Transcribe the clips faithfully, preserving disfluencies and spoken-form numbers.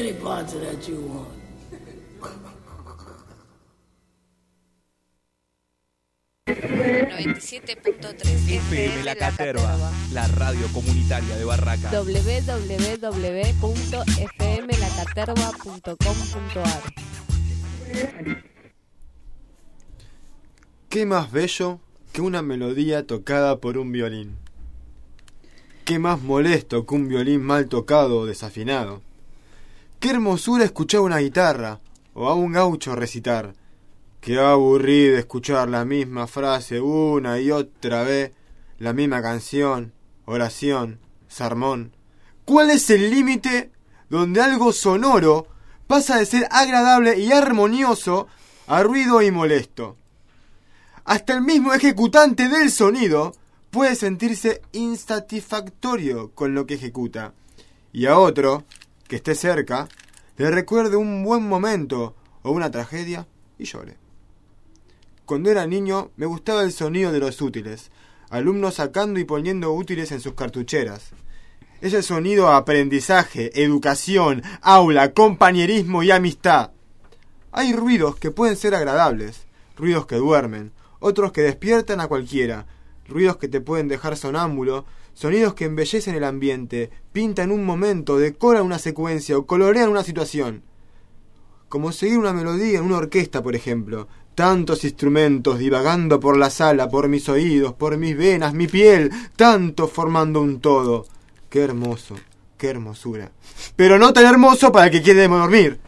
any parts of that you want. noventa y siete punto tres F M La Caterva, la radio comunitaria de Barraca. doble u doble u doble u punto f m la caterva punto com punto a r. ¿Qué más bello que una melodía tocada por un violín? ¿Qué más molesto que un violín mal tocado o desafinado? ¿Qué hermosura escuchar una guitarra o a un gaucho recitar? Qué aburrido escuchar la misma frase una y otra vez, la misma canción, oración, sermón. ¿Cuál es el límite donde algo sonoro pasa de ser agradable y armonioso a ruido y molesto? Hasta el mismo ejecutante del sonido puede sentirse insatisfactorio con lo que ejecuta, y a otro, que esté cerca, le recuerde un buen momento o una tragedia y llore. Cuando era niño me gustaba el sonido de los útiles, alumnos sacando y poniendo útiles en sus cartucheras. Ese sonido a aprendizaje, educación, aula, compañerismo y amistad. Hay ruidos que pueden ser agradables, ruidos que duermen, otros que despiertan a cualquiera, ruidos que te pueden dejar sonámbulo, sonidos que embellecen el ambiente, pintan un momento, decoran una secuencia o colorean una situación. Como seguir una melodía en una orquesta, por ejemplo. Tantos instrumentos divagando por la sala, por mis oídos, por mis venas, mi piel, tantos formando un todo. Qué hermoso, qué hermosura. Pero no tan hermoso para que quiera dormir.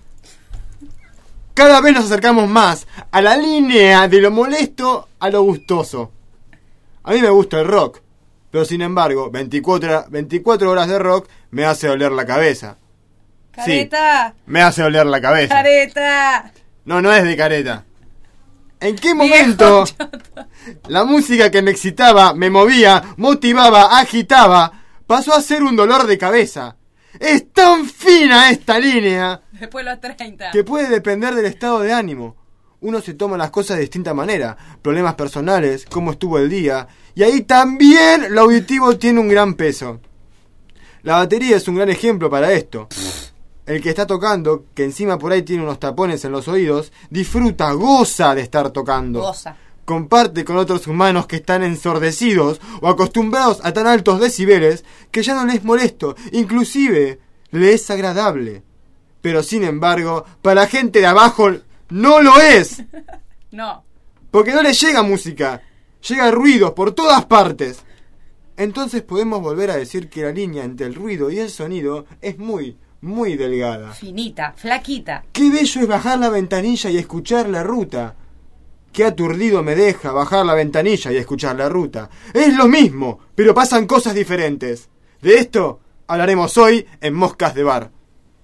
Cada vez nos acercamos más a la línea de lo molesto a lo gustoso. A mí me gusta el rock, pero sin embargo, veinticuatro, veinticuatro horas de rock me hace doler la cabeza. ¡Careta! Sí, me hace doler la cabeza. ¡Careta! No, no es de careta. ¿En qué momento la música que me excitaba, me movía, motivaba, agitaba, pasó a ser un dolor de cabeza? Es tan fina esta línea Después de los treinta que puede depender del estado de ánimo. Uno se toma las cosas de distinta manera, problemas personales, cómo estuvo el día, y ahí también lo auditivo tiene un gran peso. La batería es un gran ejemplo para esto. El que está tocando, que encima por ahí tiene unos tapones en los oídos, disfruta, goza de estar tocando. Goza. Comparte con otros humanos que están ensordecidos o acostumbrados a tan altos decibeles que ya no les molesto, inclusive le es agradable. Pero sin embargo, para la gente de abajo no lo es. No. Porque no le llega música, llega ruido por todas partes. Entonces podemos volver a decir que la línea entre el ruido y el sonido es muy, muy delgada. Finita, flaquita. Qué bello es bajar la ventanilla y escuchar la ruta. Qué aturdido me deja bajar la ventanilla y escuchar la ruta. Es lo mismo, pero pasan cosas diferentes. De esto hablaremos hoy en Moscas de Bar.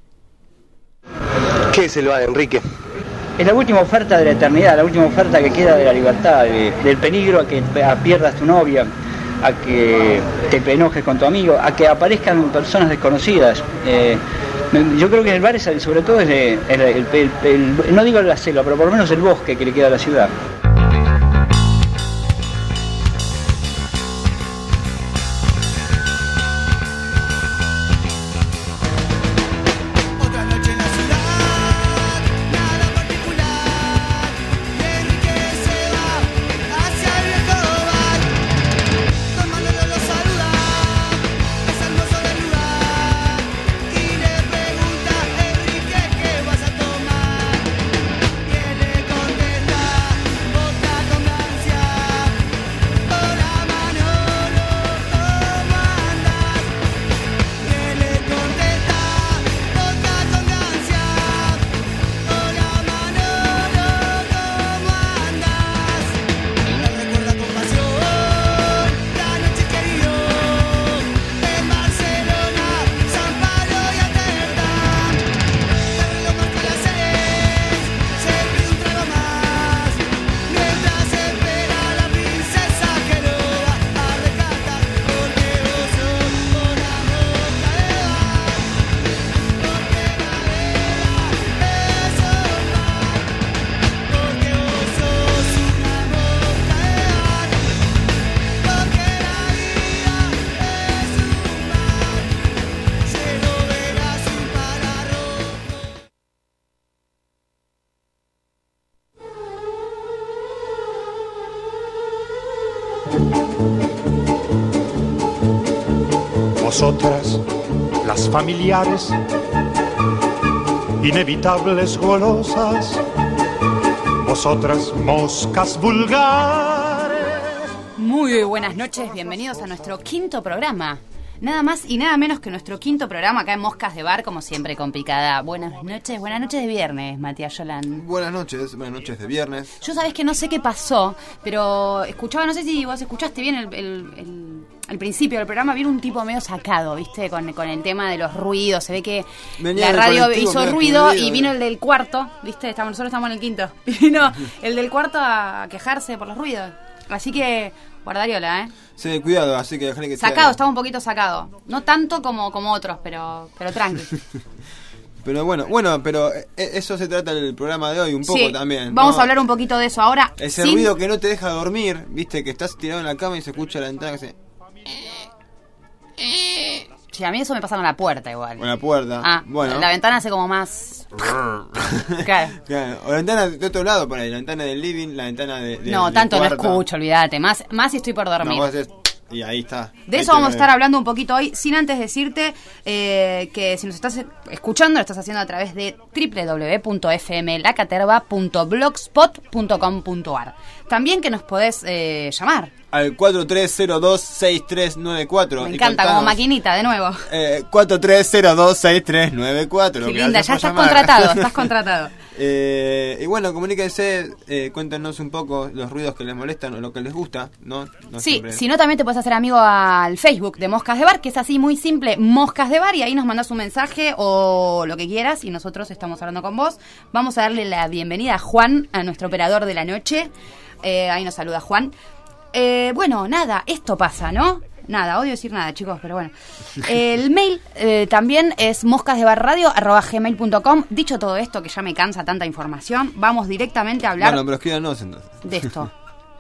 ¿Qué es el bar, Enrique? Es la última oferta de la eternidad, la última oferta que queda de la libertad, de, del peligro a que a pierdas tu novia, a que te enojes con tu amigo, a que aparezcan personas desconocidas. Eh, yo creo que el bar es, sobre todo es el, el, el, el, el, no digo la selva, pero por lo menos el bosque que le queda a la ciudad. Vosotras, las familiares, inevitables golosas, vosotras, moscas vulgares. Muy buenas noches, bienvenidos a nuestro quinto programa. Nada más y nada menos que nuestro quinto programa acá en Moscas de Bar, como siempre, complicada. Buenas noches, buenas noches de viernes, Matías Yolán. Buenas noches, buenas noches de viernes. Yo sabés que no sé qué pasó, pero escuchaba, no sé si vos escuchaste bien el, el, el, el principio del programa, vino un tipo medio sacado, ¿viste? Con, con el tema de los ruidos, se ve que Venía la radio colectivo, hizo medio ruido aturdido, y vino eh. el del cuarto, ¿viste? Estamos, nosotros estamos en el quinto. Y vino el del cuarto a quejarse por los ruidos. Así que, guardariola, ¿eh? Sí, cuidado, así que déjale que Sacado, sea. estaba un poquito sacado. No tanto como, como otros, pero, pero tranqui. Pero bueno, bueno, pero eh, eso se trata del programa de hoy, un poco Sí, también. vamos ¿no? a hablar un poquito de eso ahora. Ese sin- ruido que no te deja dormir, viste, que estás tirado en la cama y se escucha la ventana que se... Sí, a mí eso me pasa con la puerta igual. con la puerta. Ah, bueno. la ventana hace como más... Claro. Claro, o la ventana de otro lado por ahí, la ventana del living, la ventana de, de No, del tanto no cuarto. escucho, olvídate. Más, más si estoy por No, dormir. vos haces... Y ahí está. De Ahí eso te vamos a lo- estar hablando un poquito hoy, sin antes decirte eh, que si nos estás escuchando, lo estás haciendo a través de doble u doble u doble u punto f m la caterva punto blogspot punto com punto a r. También que nos podés eh, llamar. Al cuatro tres cero dos seis tres nueve cuatro. Me y encanta, contanos, como maquinita, de nuevo. Eh, cuatro tres cero dos seis tres nueve cuatro. Qué Gracias linda, ya por estás llamar. contratado, estás contratado. Eh, y bueno, comuníquense, eh, cuéntenos un poco los ruidos que les molestan o lo que les gusta, ¿no? No Sí, siempre- si no también te puedes hacer amigo al Facebook de Moscas de Bar, que es así muy simple, Moscas de Bar, y ahí nos mandas un mensaje o lo que quieras y nosotros estamos hablando con vos. Vamos a darle la bienvenida a Juan, a nuestro operador de la noche. Eh, ahí nos saluda Juan. Eh, bueno, nada, esto pasa, ¿no? Nada, odio decir nada, chicos, pero bueno. El mail eh, también es moscasdebarradio arroba gmail punto com. Dicho todo esto, que ya me cansa tanta información, vamos directamente a hablar Bueno, pero escríbanos entonces. de esto.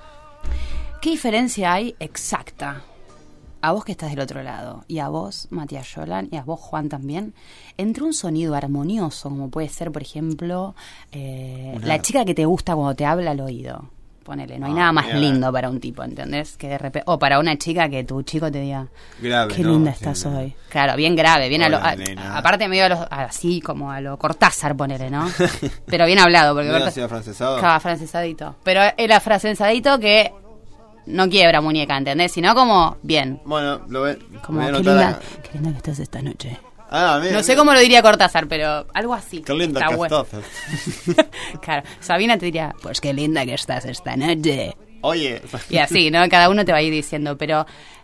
¿Qué diferencia hay exacta? A vos que estás del otro lado, y a vos, Matías Yolán, y a vos, Juan, también, entre un sonido armonioso, como puede ser, por ejemplo, eh, Una- la chica que te gusta cuando te habla al oído. Ponele, no hay Ah, nada más mira. lindo para un tipo, ¿entendés? Que de repente, o para una chica que tu chico te diga, Grave, qué ¿no? linda Sí, estás no. hoy. Claro, bien grave, bien a lo, Hola, a- nena. aparte medio a lo- así como a lo Cortázar, ponele, ¿no? Pero bien hablado, porque ¿No Cortázar- hacía francesado? estaba francesadito. Pero era francesadito que no quiebra muñeca, ¿entendés? Sino como bien. Bueno, lo ve. Como, voy a qué anotar linda, acá. qué linda que estás esta noche. Ah, mira, No sé mira. cómo lo diría Cortázar, pero algo así. Qué linda Está que bueno. estás. Claro, Sabina te diría, pues qué linda que estás esta noche. Oye. Y así, ¿no? Cada uno te va a ir diciendo, pero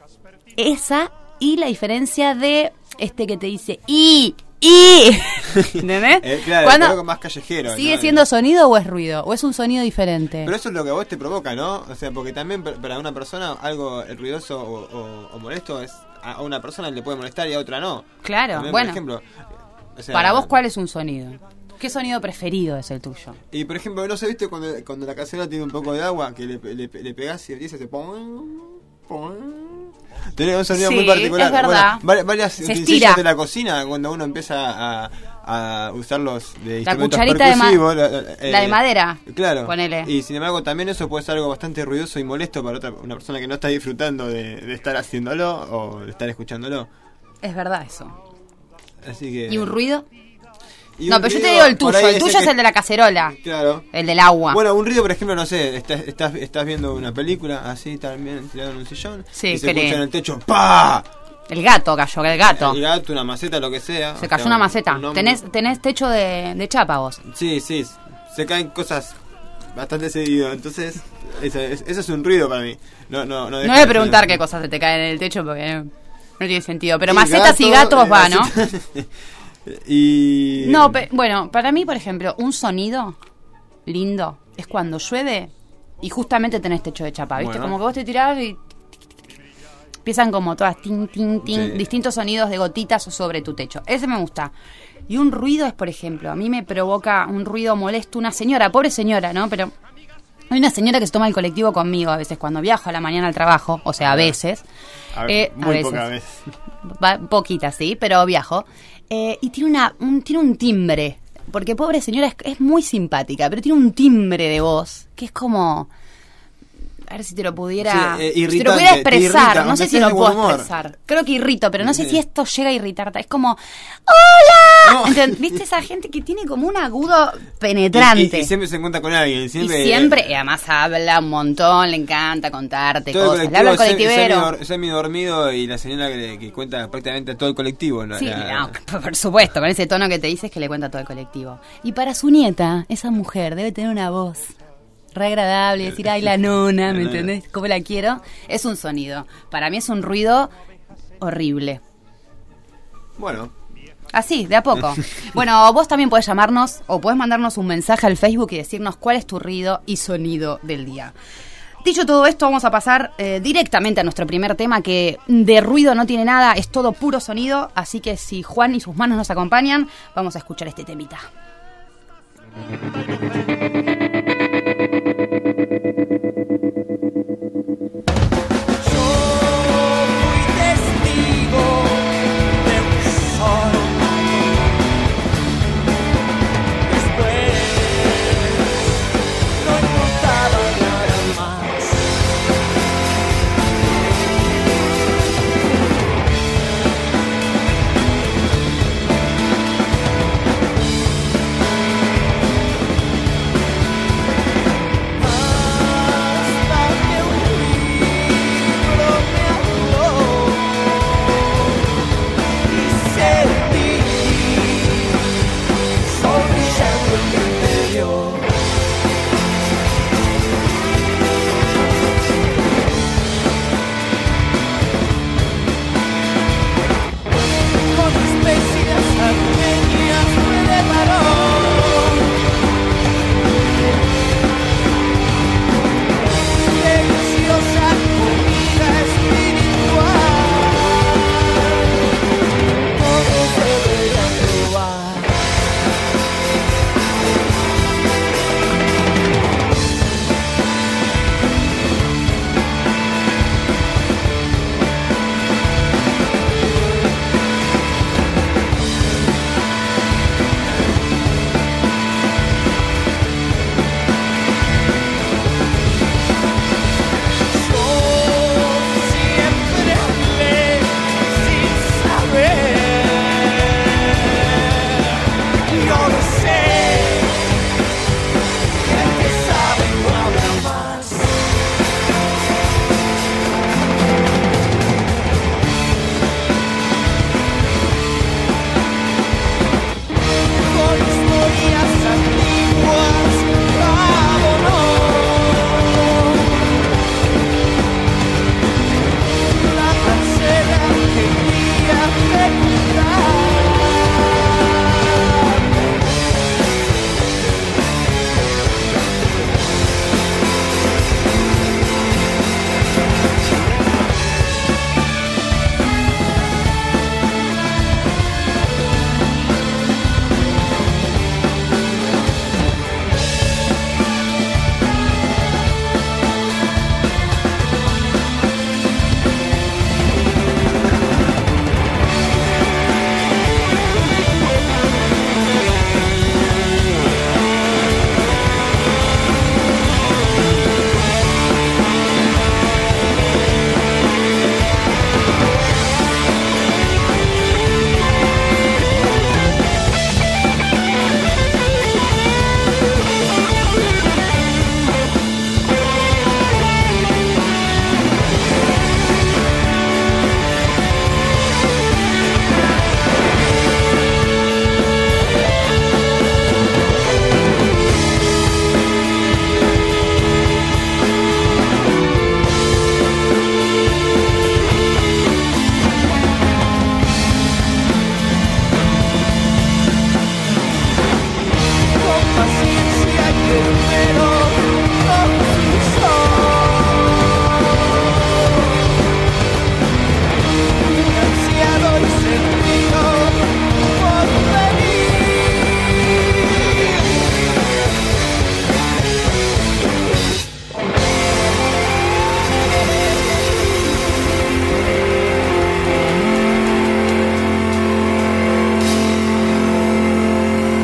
esa y la diferencia de este que te dice y, y, ¿entendés? Eh, claro, Cuando algo más callejero. ¿sigue ¿no? siendo sonido o es ruido? ¿O es un sonido diferente? Pero eso es lo que a vos te provoca, ¿no? O sea, porque también per- para una persona algo ruidoso o, o- o molesto es a una persona le puede molestar y a otra no. Claro, También, bueno. Por ejemplo, o sea, Para vos, ¿cuál es un sonido? ¿Qué sonido preferido es el tuyo? Y por ejemplo, ¿no se viste cuando, cuando la cacerola tiene un poco de agua que le, le, le pegás y dice ese pon, pon? Tiene un sonido Sí, muy particular. es verdad. Bueno, vari- varias Se utensilios estira. de la cocina cuando uno empieza a, a usarlos de La instrumentos cucharita de ma- percusivos. la, la- la de madera, Claro. ponele. Y sin embargo también eso puede ser algo bastante ruidoso y molesto para otra una persona que no está disfrutando de, de estar haciéndolo o de estar escuchándolo. Es verdad eso. Así que... ¿Y un ruido? y No, un pero yo te ruido, digo el por tuyo. ahí El tuyo ese es que- el de la cacerola. Claro. El del agua. Bueno, un ruido, por ejemplo, no sé, estás, estás, estás viendo una película así también tirado en un sillón Sí, y se qué escucha lindo. en el techo ¡pa! El gato cayó, el gato. El gato, una maceta, lo que sea. Se o cayó sea, una un- maceta. un hombre. Tenés, tenés techo de, de chapa vos. Sí, sí, se caen cosas bastante seguido, entonces eso es, eso es un ruido para mí. No, no, no, No deja voy a de preguntar ser- qué cosas se te caen en el techo porque no, no tiene sentido. Pero Sí, macetas y gato, gatos eh, va, ¿no? maceta. Y... No, pe- bueno, para mí, por ejemplo, un sonido lindo es cuando llueve y justamente tenés techo de chapa, ¿viste? Bueno. Como que vos te tirás y empiezan como todas tin, tin, tin, Sí. distintos sonidos de gotitas sobre tu techo. Ese me gusta. Y un ruido es, por ejemplo, a mí me provoca un ruido molesto una señora, pobre señora, ¿no? Pero hay una señora que se toma el colectivo conmigo a veces cuando viajo a la mañana al trabajo, o sea, a veces. A ver, Eh, a muy veces. pocas veces. Va, poquita, sí, pero viajo. Eh, y tiene una un, tiene un timbre, porque pobre señora es, es muy simpática, pero tiene un timbre de voz que es como... A ver si te lo pudiera, Sí, eh, si te lo irritante, pudiera te expresar. irrita, No sé aunque si estés lo de puedo buen humor. expresar. Creo que irrito, pero no sé Sí. si esto llega a irritarte. Es como, ¡hola! No. Enten- ¿Viste esa gente que tiene como un agudo penetrante? Y, y- y siempre se encuentra con alguien. Y Siempre, siempre, y además habla un montón, le encanta contarte todo cosas. el Le habla al colectivo colectivero. semi, semi, semi dormido y la señora que, que cuenta prácticamente todo el colectivo. ¿no? Sí, La- no, por supuesto, con ese tono que te dices que le cuenta todo el colectivo. Y para su nieta, esa mujer debe tener una voz re agradable, decir, ay, la nona, ¿me entendés? ¿Cómo la quiero? Es un sonido. Para mí es un ruido horrible. Bueno, Así, de a poco. Bueno, vos también podés llamarnos o podés mandarnos un mensaje al Facebook y decirnos cuál es tu ruido y sonido del día. Dicho todo esto, vamos a pasar eh, directamente a nuestro primer tema, que de ruido no tiene nada, es todo puro sonido. Así que si Juan y sus manos nos acompañan, vamos a escuchar este temita.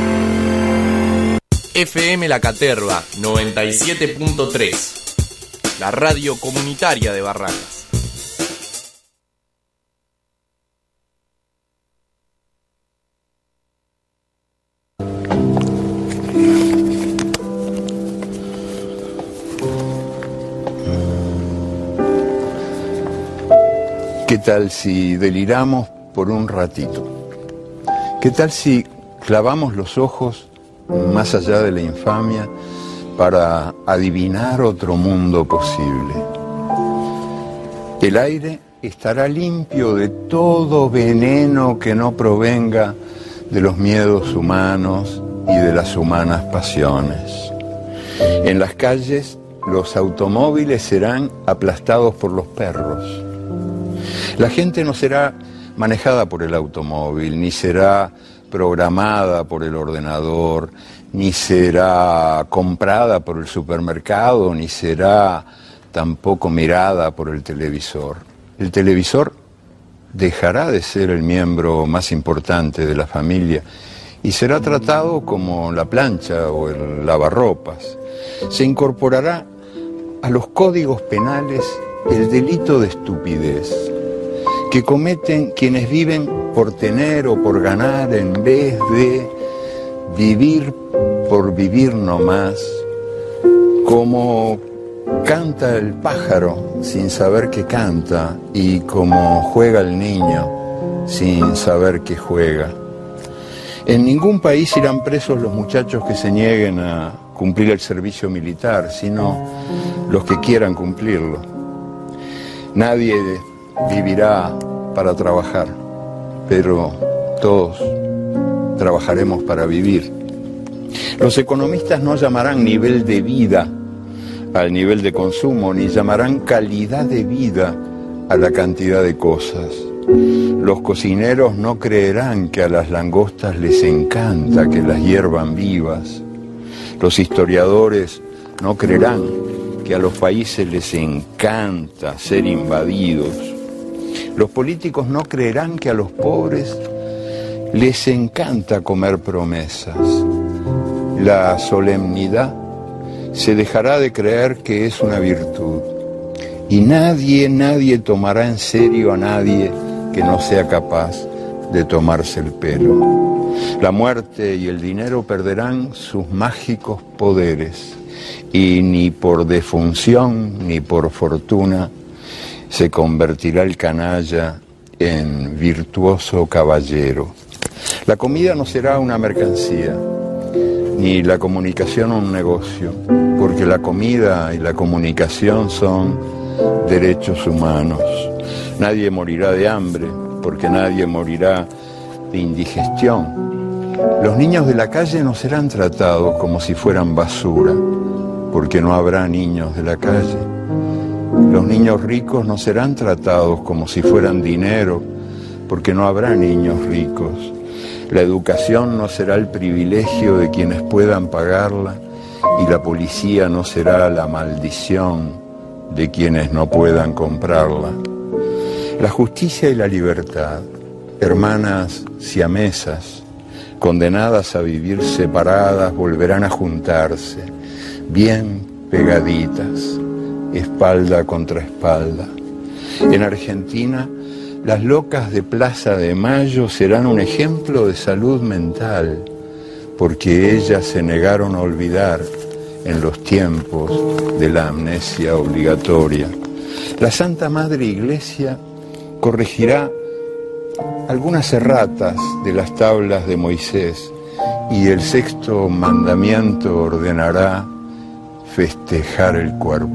F M La Caterva noventa y siete punto tres. la radio comunitaria de Barracas. ¿Qué tal si deliramos por un ratito? ¿Qué tal si clavamos los ojos más allá de la infamia para adivinar otro mundo posible? El aire estará limpio de todo veneno que no provenga de los miedos humanos y de las humanas pasiones. En las calles los automóviles serán aplastados por los perros. La gente no será manejada por el automóvil, ni será programada por el ordenador, ni será comprada por el supermercado, ni será tampoco mirada por el televisor. El televisor dejará de ser el miembro más importante de la familia y será tratado como la plancha o el lavarropas. Se incorporará a los códigos penales el delito de estupidez que cometen quienes viven por tener o por ganar en vez de vivir por vivir nomás, como canta el pájaro sin saber que canta y como juega el niño sin saber que juega. En ningún país irán presos los muchachos que se nieguen a cumplir el servicio militar, sino los que quieran cumplirlo. Nadie vivirá para trabajar, pero todos trabajaremos para vivir. Los economistas no llamarán nivel de vida al nivel de consumo, ni llamarán calidad de vida a la cantidad de cosas. Los cocineros no creerán que a las langostas les encanta que las hiervan vivas. Los historiadores no creerán que a los países les encanta ser invadidos. Los políticos no creerán que a los pobres les encanta comer promesas. La solemnidad se dejará de creer que es una virtud. Y nadie, nadie tomará en serio a nadie que no sea capaz de tomarse el pelo. La muerte y el dinero perderán sus mágicos poderes. Y ni por defunción ni por fortuna se convertirá el canalla en virtuoso caballero. La comida no será una mercancía, ni la comunicación un negocio, porque la comida y la comunicación son derechos humanos. Nadie morirá de hambre, porque nadie morirá de indigestión. Los niños de la calle no serán tratados como si fueran basura, porque no habrá niños de la calle. Los niños ricos no serán tratados como si fueran dinero, porque no habrá niños ricos. La educación no será el privilegio de quienes puedan pagarla, y la policía no será la maldición de quienes no puedan comprarla. La justicia y la libertad, hermanas siamesas, condenadas a vivir separadas, volverán a juntarse, bien pegaditas, espalda contra espalda. En Argentina, las locas de Plaza de Mayo serán un ejemplo de salud mental, porque ellas se negaron a olvidar en los tiempos de la amnesia obligatoria. La Santa Madre Iglesia corregirá algunas erratas de las tablas de Moisés, y el sexto mandamiento ordenará festejar el cuerpo.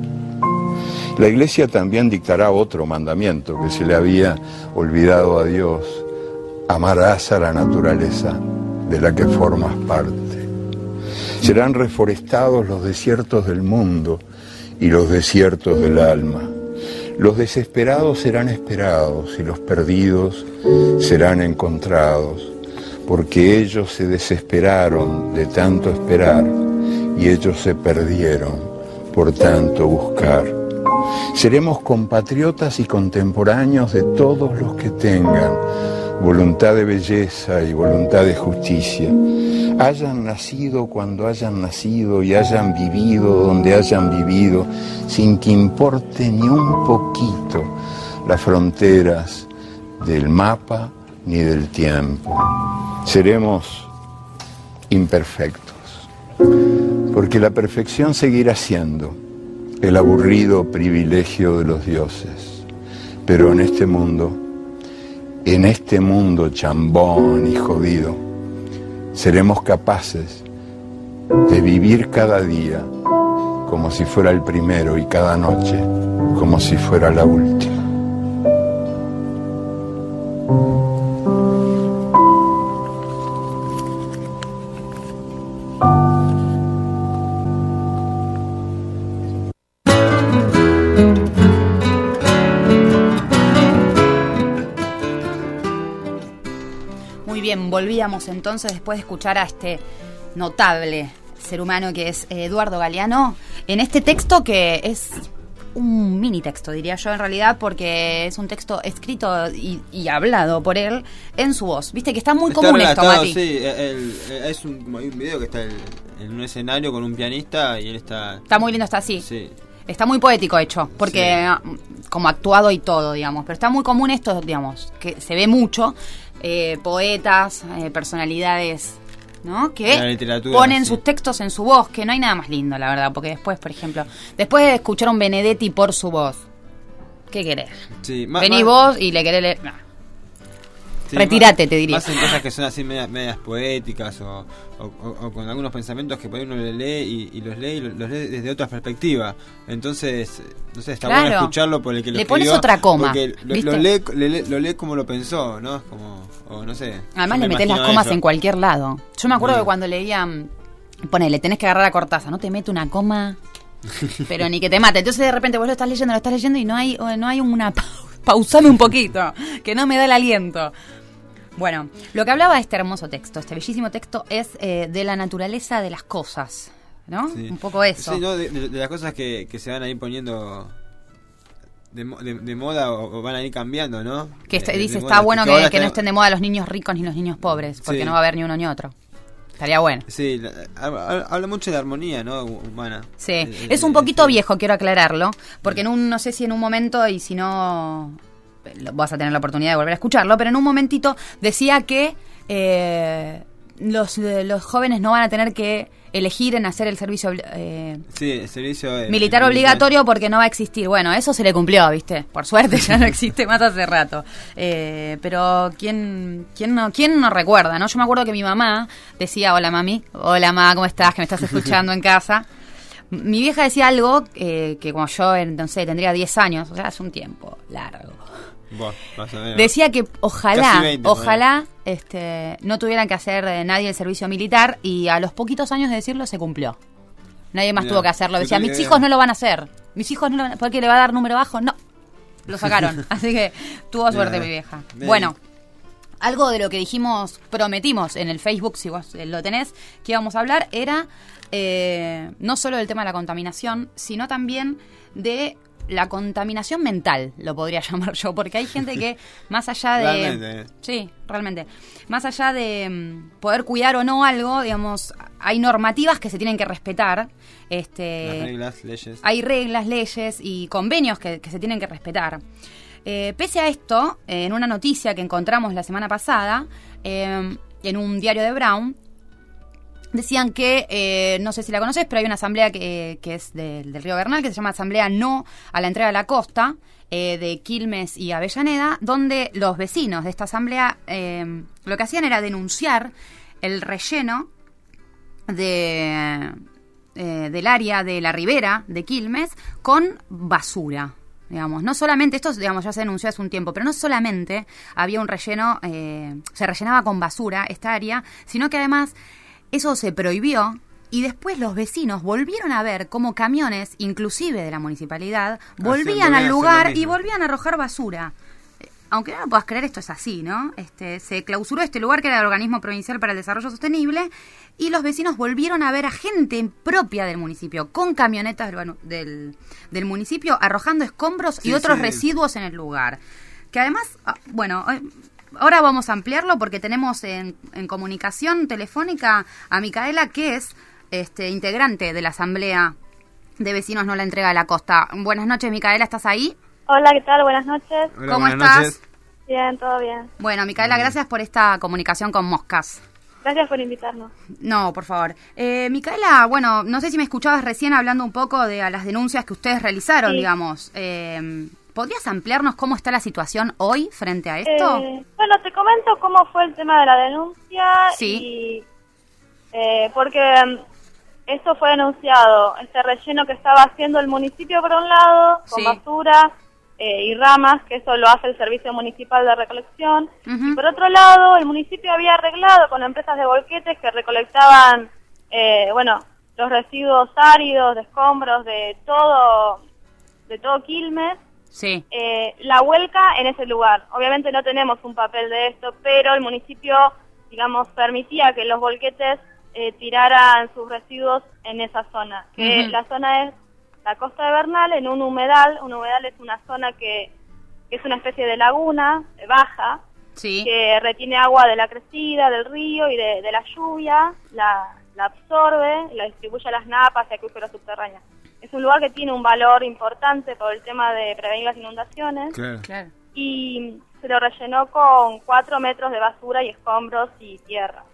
La Iglesia también dictará otro mandamiento que se le había olvidado a Dios: amarás a la naturaleza de la que formas parte. Serán reforestados los desiertos del mundo y los desiertos del alma. Los desesperados serán esperados y los perdidos serán encontrados, porque ellos se desesperaron de tanto esperar y ellos se perdieron por tanto buscar. Seremos compatriotas y contemporáneos de todos los que tengan voluntad de belleza y voluntad de justicia. hayan nacido cuando hayan nacido y hayan vivido donde hayan vivido, sin que importe ni un poquito las fronteras del mapa ni del tiempo. Seremos imperfectos, porque la perfección seguirá siendo el aburrido privilegio de los dioses. Pero en este mundo, en este mundo chambón y jodido, seremos capaces de vivir cada día como si fuera el primero y cada noche como si fuera la última. Volvíamos entonces después de escuchar a este notable ser humano que es Eduardo Galeano en este texto que es un mini texto, diría yo en realidad, porque es un texto escrito y, y hablado por él en su voz. Viste que está muy está común esto, Mati. Sí, el, el, es un, como hay un video que está el, en un escenario con un pianista y él está... Está muy lindo, está así. Sí. Está muy poético hecho, porque sí. Como actuado y todo, digamos. Pero está muy común esto, digamos, que se ve mucho. Eh, poetas, eh, personalidades, ¿no? Que ponen sí. sus textos en su voz, que no hay nada más lindo, la verdad, porque después, por ejemplo, después de escuchar a un Benedetti por su voz, ¿qué querés? Sí, más, Venís más, vos y le querés leer... No. Sí, retírate, más, te diría. Más en cosas que son así medias, medias poéticas o, o, o, o con algunos pensamientos que por ahí uno le lee y, y los lee y los lee desde otra perspectiva. Entonces, no sé, está claro. bueno escucharlo por el que lo le escribió. Le pones otra coma. Porque lo, lo, lee, le, lo lee como lo pensó, ¿no? Como, o no sé. Además le metés las comas eso. En cualquier lado. Yo me acuerdo sí. que cuando leía, ponele, tenés que agarrar a Cortázar, no te mete una coma, pero ni que te mate. Entonces de repente vos lo estás leyendo, lo estás leyendo y no hay, no hay una pausa. Pausame un poquito, que no me da el aliento. Bueno, lo que hablaba este hermoso texto, este bellísimo texto, es eh, de la naturaleza de las cosas, ¿no? Sí. Un poco eso. Sí, ¿no? de, de, de las cosas que, que se van a ir poniendo de, de, de moda o, o van a ir cambiando, ¿no? Que está, de, dice, de está moda. bueno que, que, que, que no estén de moda los niños ricos ni los niños pobres, porque sí. no va a haber ni uno ni otro. Estaría bueno. Sí, la, habla mucho de armonía, ¿no? Humana. Sí, el, es un poquito el, viejo, quiero aclararlo, porque en un, no sé si en un momento, y si no... vas a tener la oportunidad de volver a escucharlo, pero en un momentito decía que eh, los, eh, los jóvenes no van a tener que elegir en hacer el servicio eh, sí, el servicio eh, militar el obligatorio militar. Porque no va a existir. Bueno, eso se le cumplió, ¿viste? Por suerte ya no existe más hace rato. Eh, pero ¿quién, quién, no, ¿quién no recuerda, no? Yo me acuerdo que mi mamá decía, hola mami, hola mamá, ¿cómo estás? Que me estás escuchando en casa. Mi vieja decía algo eh, que como yo, no sé, tendría diez años, o sea, hace un tiempo largo. Bueno, decía que ojalá, veinte, ojalá ¿no? este, no tuvieran que hacer eh, nadie el servicio militar, y a los poquitos años de decirlo se cumplió. Nadie más Mirá, tuvo que hacerlo. Decía, mis hijos no lo van a hacer. Mis hijos no lo van a... ¿Por qué le va a dar número bajo? No. Lo sacaron. Así que tuvo suerte mi vieja. Bien. Bueno, algo de lo que dijimos, prometimos en el Facebook, si vos lo tenés, que íbamos a hablar, era eh, no solo del tema de la contaminación, sino también de la contaminación mental, lo podría llamar yo, porque hay gente que más allá de... Realmente. Sí, realmente. Más allá de um, poder cuidar o no algo, digamos, hay normativas que se tienen que respetar. Este, Las reglas, leyes. Hay reglas, leyes y convenios que, que se tienen que respetar. Eh, pese a esto, eh, en una noticia que encontramos la semana pasada, eh, en un diario de Brown, decían que, eh, no sé si la conoces, pero hay una asamblea que, que es del, del Río Bernal, que se llama Asamblea No a la Entrega de la Costa, eh, de Quilmes y Avellaneda, donde los vecinos de esta asamblea eh, lo que hacían era denunciar el relleno de, eh, del área de la ribera de Quilmes con basura. Digamos, no solamente, esto digamos ya se denunció hace un tiempo, pero no solamente había un relleno, eh, se rellenaba con basura esta área, sino que además eso se prohibió, y después los vecinos volvieron a ver cómo camiones, inclusive de la municipalidad, volvían al lugar y volvían a arrojar basura. Aunque no lo puedas creer, esto es así, ¿no? Este, se clausuró este lugar que era el Organismo Provincial para el Desarrollo Sostenible, y los vecinos volvieron a ver a gente propia del municipio, con camionetas del, del, del municipio, arrojando escombros sí, y otros sí. residuos en el lugar. Que además, bueno... ahora vamos a ampliarlo porque tenemos en, en comunicación telefónica a Micaela, que es este integrante de la Asamblea de Vecinos No La Entrega de la Costa. Buenas noches, Micaela, ¿estás ahí? Hola, ¿qué tal? Buenas noches. Hola, ¿Cómo buenas estás? noches. Bien, todo bien. Bueno, Micaela, gracias por esta comunicación con Moscas. Gracias por invitarnos. No, por favor. Eh, Micaela, bueno, no sé si me escuchabas recién hablando un poco de a las denuncias que ustedes realizaron, Sí. digamos. Eh, ¿Podrías ampliarnos cómo está la situación hoy frente a esto? Eh, bueno, te comento cómo fue el tema de la denuncia. Sí. Y, eh, porque um, esto fue denunciado, este relleno que estaba haciendo el municipio por un lado, con Sí. basura eh, y ramas, que eso lo hace el Servicio Municipal de Recolección. Ujú. Y por otro lado, el municipio había arreglado con empresas de volquetes que recolectaban, eh, bueno, los residuos áridos, de escombros, de todo, de todo Quilmes, Sí. eh, la vuelca en ese lugar. Obviamente no tenemos un papel de esto, pero el municipio, digamos, permitía que los volquetes eh, tiraran sus residuos en esa zona. Que Ujú. la zona es la costa de Bernal, en un humedal. Un humedal es una zona que, que es una especie de laguna eh, baja, Sí. que retiene agua de la crecida, del río y de, de la lluvia, la, la absorbe, la distribuye a las napas y acuíferos subterráneos. Es un lugar que tiene un valor importante por el tema de prevenir las inundaciones, Claro. Claro. y se lo rellenó con cuatro metros de basura y escombros y tierra.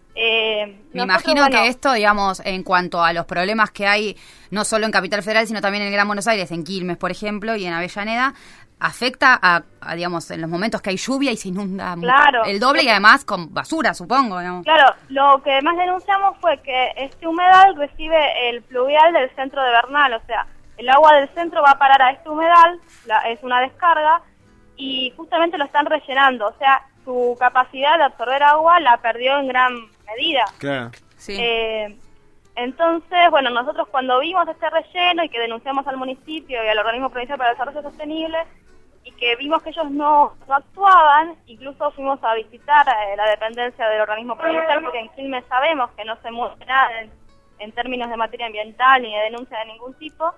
Eh, Me nosotros, imagino bueno, que esto, digamos, en cuanto a los problemas que hay, no solo en Capital Federal, sino también en el Gran Buenos Aires, en Quilmes, por ejemplo, y en Avellaneda, afecta a, a, digamos, en los momentos que hay lluvia y se inunda Claro. el doble y además con basura, supongo, digamos. Claro, lo que más denunciamos fue que este humedal recibe el pluvial del centro de Bernal, o sea, el agua del centro va a parar a este humedal, la- es una descarga, y justamente lo están rellenando, o sea, su capacidad de absorber agua la perdió en gran medida. Claro. Sí. Eh, entonces, bueno, nosotros cuando vimos este relleno y que denunciamos al municipio y al Organismo Provincial para el Desarrollo Sostenible, y que vimos que ellos no, no actuaban, incluso fuimos a visitar eh, la dependencia del organismo provincial, porque en Quilmes sabemos que no se mueve nada en, en términos de materia ambiental ni de denuncia de ningún tipo.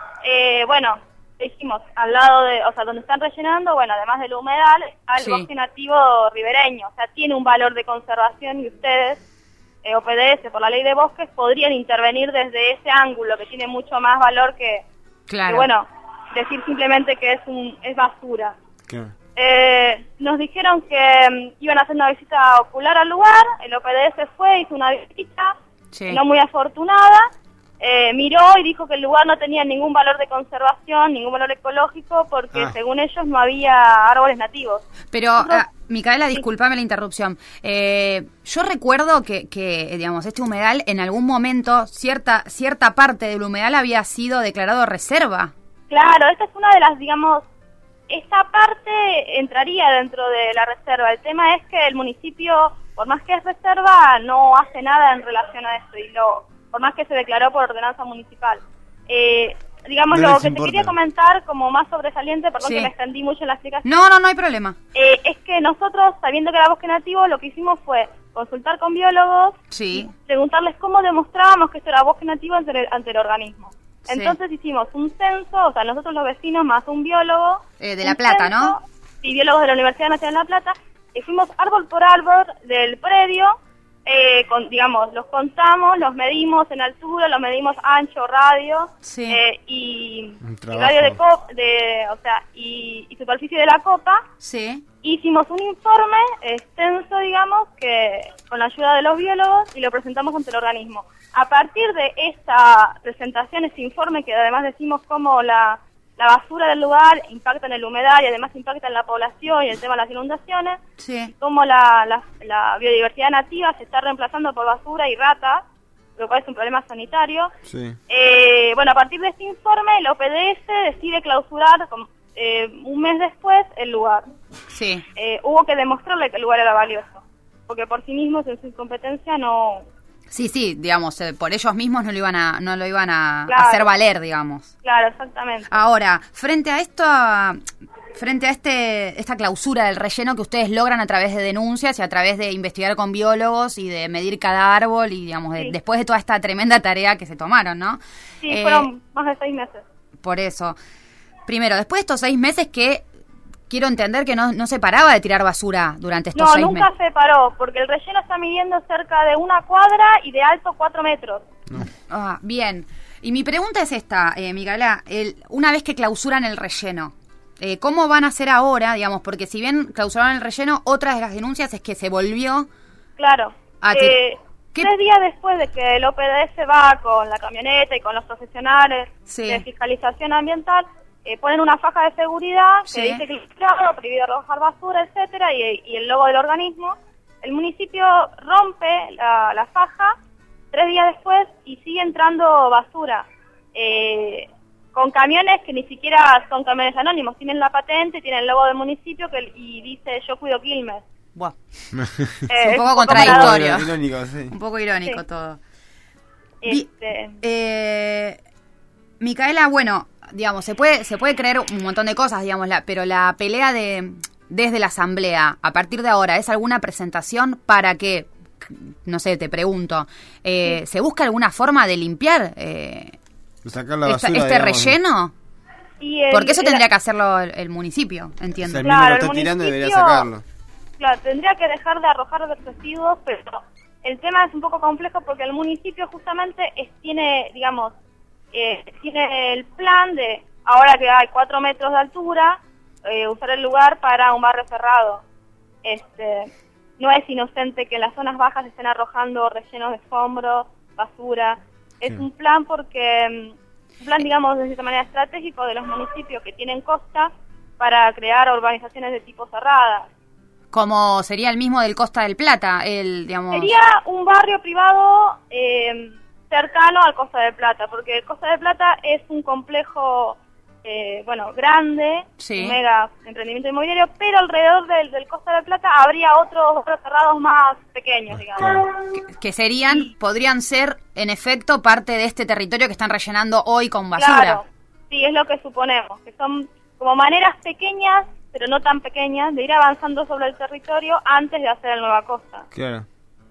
Eh, bueno, dijimos, al lado de, o sea, donde están rellenando, bueno, además del humedal, está el Sí. bosque nativo ribereño, o sea, tiene un valor de conservación y ustedes, eh, O P D S, por la ley de bosques, podrían intervenir desde ese ángulo que tiene mucho más valor que, Claro. que, bueno, decir simplemente que es un es basura. Claro. Eh, nos dijeron que mm, iban a hacer una visita ocular al lugar, el O P D S fue, hizo una visita, Sí. no muy afortunada, eh, miró y dijo que el lugar no tenía ningún valor de conservación, ningún valor ecológico, porque Ah. según ellos no había árboles nativos. Pero, Nosotros- ah, Micaela, discúlpame la interrupción. Eh, yo recuerdo que, que, digamos, este humedal, en algún momento, cierta cierta parte del humedal había sido declarado reserva. Claro, esta es una de las, digamos, esta parte entraría dentro de la reserva. El tema es que el municipio, por más que es reserva, no hace nada en relación a esto, y lo, por más que se declaró por ordenanza municipal. Eh, digamos, No lo les que importa. te quería comentar como más sobresaliente, perdón Sí. que me extendí mucho en la explicación, No, no, no hay problema. eh, es que nosotros, sabiendo que era bosque nativo, lo que hicimos fue consultar con biólogos, Sí. preguntarles cómo demostrábamos que esto era bosque nativo ante el, ante el organismo. Sí. Entonces hicimos un censo, o sea, nosotros los vecinos más un biólogo. Eh, de La un Plata, censo, ¿no? Sí, biólogos de la Universidad Nacional de La Plata, y fuimos árbol por árbol del predio, eh, con, digamos, los contamos, los medimos en altura, los medimos ancho, radio, Sí. eh, y, Un y trabajo. radio de copa, de, o sea, y, y superficie de la copa. Sí. Hicimos un informe extenso, digamos, que con la ayuda de los biólogos, y lo presentamos ante el organismo. A partir de esta presentación, este informe, que además decimos cómo la, la basura del lugar impacta en el humedal y además impacta en la población y el tema de las inundaciones, Sí. cómo la, la, la biodiversidad nativa se está reemplazando por basura y ratas, lo cual es un problema sanitario. Sí. Eh, bueno, a partir de este informe, el O P D S decide clausurar com- eh, un mes después el lugar. Sí. Eh, hubo que demostrarle que el lugar era valioso, porque por sí mismos en su incompetencia no... Sí, sí, digamos, eh, por ellos mismos no lo iban a, no lo iban a Claro. hacer valer, digamos. Claro, exactamente. Ahora, frente a esto, frente a este esta clausura del relleno que ustedes logran a través de denuncias y a través de investigar con biólogos y de medir cada árbol y, digamos, de- Sí. después de toda esta tremenda tarea que se tomaron, ¿no? Sí, Eh, fueron más de seis meses. Por eso. Primero, después de estos seis meses que quiero entender que no, no se paraba de tirar basura durante estos No, seis meses. nunca se paró, porque el relleno está midiendo cerca de una cuadra y de alto cuatro metros. Ah, bien. Y mi pregunta es esta, eh, Micaela, el, una vez que clausuran el relleno, eh, ¿cómo van a hacer ahora, digamos? Porque si bien clausuraron el relleno, otra de las denuncias es que se volvió... Claro. a Eh, ¿Qué? Tres días después de que el O P D S va con la camioneta y con los profesionales Sí. de fiscalización ambiental, eh, ponen una faja de seguridad que Sí. dice que claro, prohibido arrojar basura, etcétera, y, y el logo del organismo. El municipio rompe la, la faja tres días después y sigue entrando basura. Eh, con camiones que ni siquiera son camiones anónimos, tienen la patente, tienen el logo del municipio que, y dice yo cuido Quilmes. Buah, Eh, un poco es contradictorio. Irónico, sí. Un poco irónico Sí. todo. Vi- Este, eh, Micaela, bueno, digamos, se puede se puede creer un montón de cosas, digamos, la, pero la pelea de desde la asamblea, a partir de ahora, ¿es alguna presentación para que, no sé, te pregunto, eh, ¿se busca alguna forma de limpiar eh, Sacar la esta- basura, este digamos. relleno? y el- Porque eso el- tendría que hacerlo el, el municipio, O entiendo. sea, el mismo Claro, lo está el tirando y debería municipio- sacarlo. Claro, tendría que dejar de arrojar los residuos, pero el tema es un poco complejo porque el municipio justamente es, tiene, digamos, eh, tiene el plan de, ahora que hay cuatro metros de altura, eh, usar el lugar para un barrio cerrado. Este, no es inocente que en las zonas bajas estén arrojando rellenos de escombros, basura. Es Sí. un plan porque, mm, un plan, digamos, de cierta manera estratégico de los municipios que tienen costa para crear urbanizaciones de tipo cerradas. Como sería el mismo del Costa del Plata, el, digamos... Sería un barrio privado eh, cercano al Costa del Plata, porque el Costa del Plata es un complejo, eh, bueno, grande, Sí. un mega emprendimiento inmobiliario, pero alrededor del, del Costa del Plata habría otros, otros cerrados más pequeños, digamos. que serían, podrían ser, en efecto, parte de este territorio que están rellenando hoy con basura. Claro, sí, es lo que suponemos, que son como maneras pequeñas, pero no tan pequeñas, de ir avanzando sobre el territorio antes de hacer el Nueva Costa. Claro.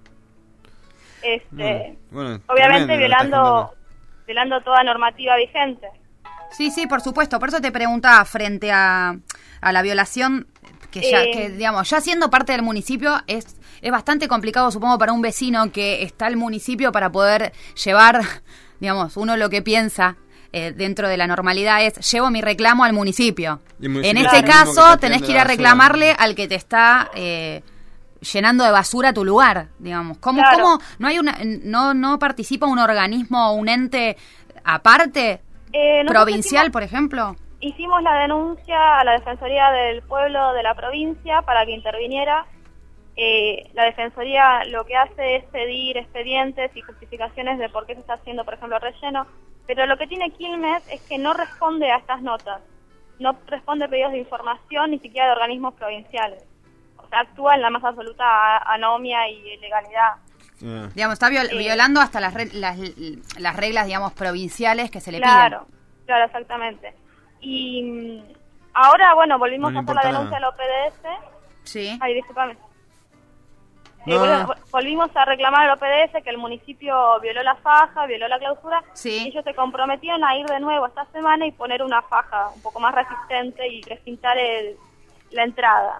Este, Bueno, obviamente tremendo lo que estás violando contando. violando toda normativa vigente. Sí, sí, por supuesto. Por eso te preguntaba, frente a, a la violación, que ya, Eh. que digamos, ya siendo parte del municipio, es, es bastante complicado, supongo, para un vecino que está el municipio para poder llevar, digamos, uno lo que piensa eh, dentro de la normalidad es, llevo mi reclamo al municipio. Y el municipio En es este el mismo que caso, está tenés tirando que ir a la basura. reclamarle al que te está... Eh, llenando de basura tu lugar, digamos. ¿Cómo, Claro. cómo no hay una, no, no participa un organismo o un ente aparte, Eh, nosotros provincial, hicimos, por ejemplo? hicimos la denuncia a la Defensoría del Pueblo de la provincia para que interviniera. Eh, la Defensoría lo que hace es pedir expedientes y justificaciones de por qué se está haciendo, por ejemplo, el relleno, pero lo que tiene Quilmes es que no responde a estas notas, no responde a pedidos de información ni siquiera de organismos provinciales. O sea, actúa en la más absoluta a- anomia y ilegalidad. Ah. Digamos, está viol- Eh. violando hasta las, re- las, las reglas, digamos, provinciales que se le Claro, claro, exactamente. Y mm, ahora, bueno, volvimos No le a hacer la importa denuncia nada. al O P D S. piden. Sí. Ay, discúlpame. Eh, No, vol- no. vol- volvimos a reclamar al O P D S que el municipio violó la faja, violó la clausura, Sí. y ellos se comprometieron a ir de nuevo esta semana y poner una faja un poco más resistente y recintar el, la entrada.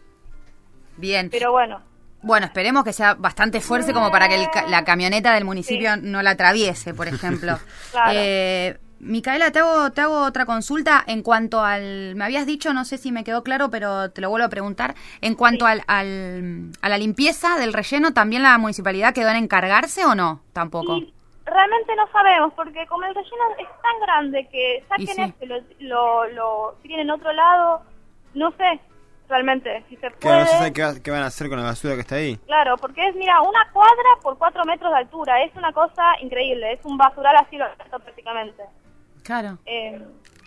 Bien. Pero bueno, Bueno, esperemos que sea bastante fuerte como para que el ca- la camioneta del municipio Sí. no la atraviese, por ejemplo. Claro. Eh, Micaela, te hago, te hago otra consulta en cuanto al... Me habías dicho, no sé si me quedó claro, pero te lo vuelvo a preguntar. En cuanto Sí. al, al, a la limpieza del relleno, ¿también la municipalidad quedó en encargarse o no? Tampoco. y realmente no sabemos, porque como el relleno es tan grande que Y saquen sí. esto y lo, lo, lo tiren en otro lado, no sé realmente si se Claro, puede. no se sabe qué, va- qué van a hacer con la basura que está ahí. Claro, porque es, mira, una cuadra por cuatro metros de altura, es una cosa increíble, es un basural así lo abierto prácticamente. Claro. Eh,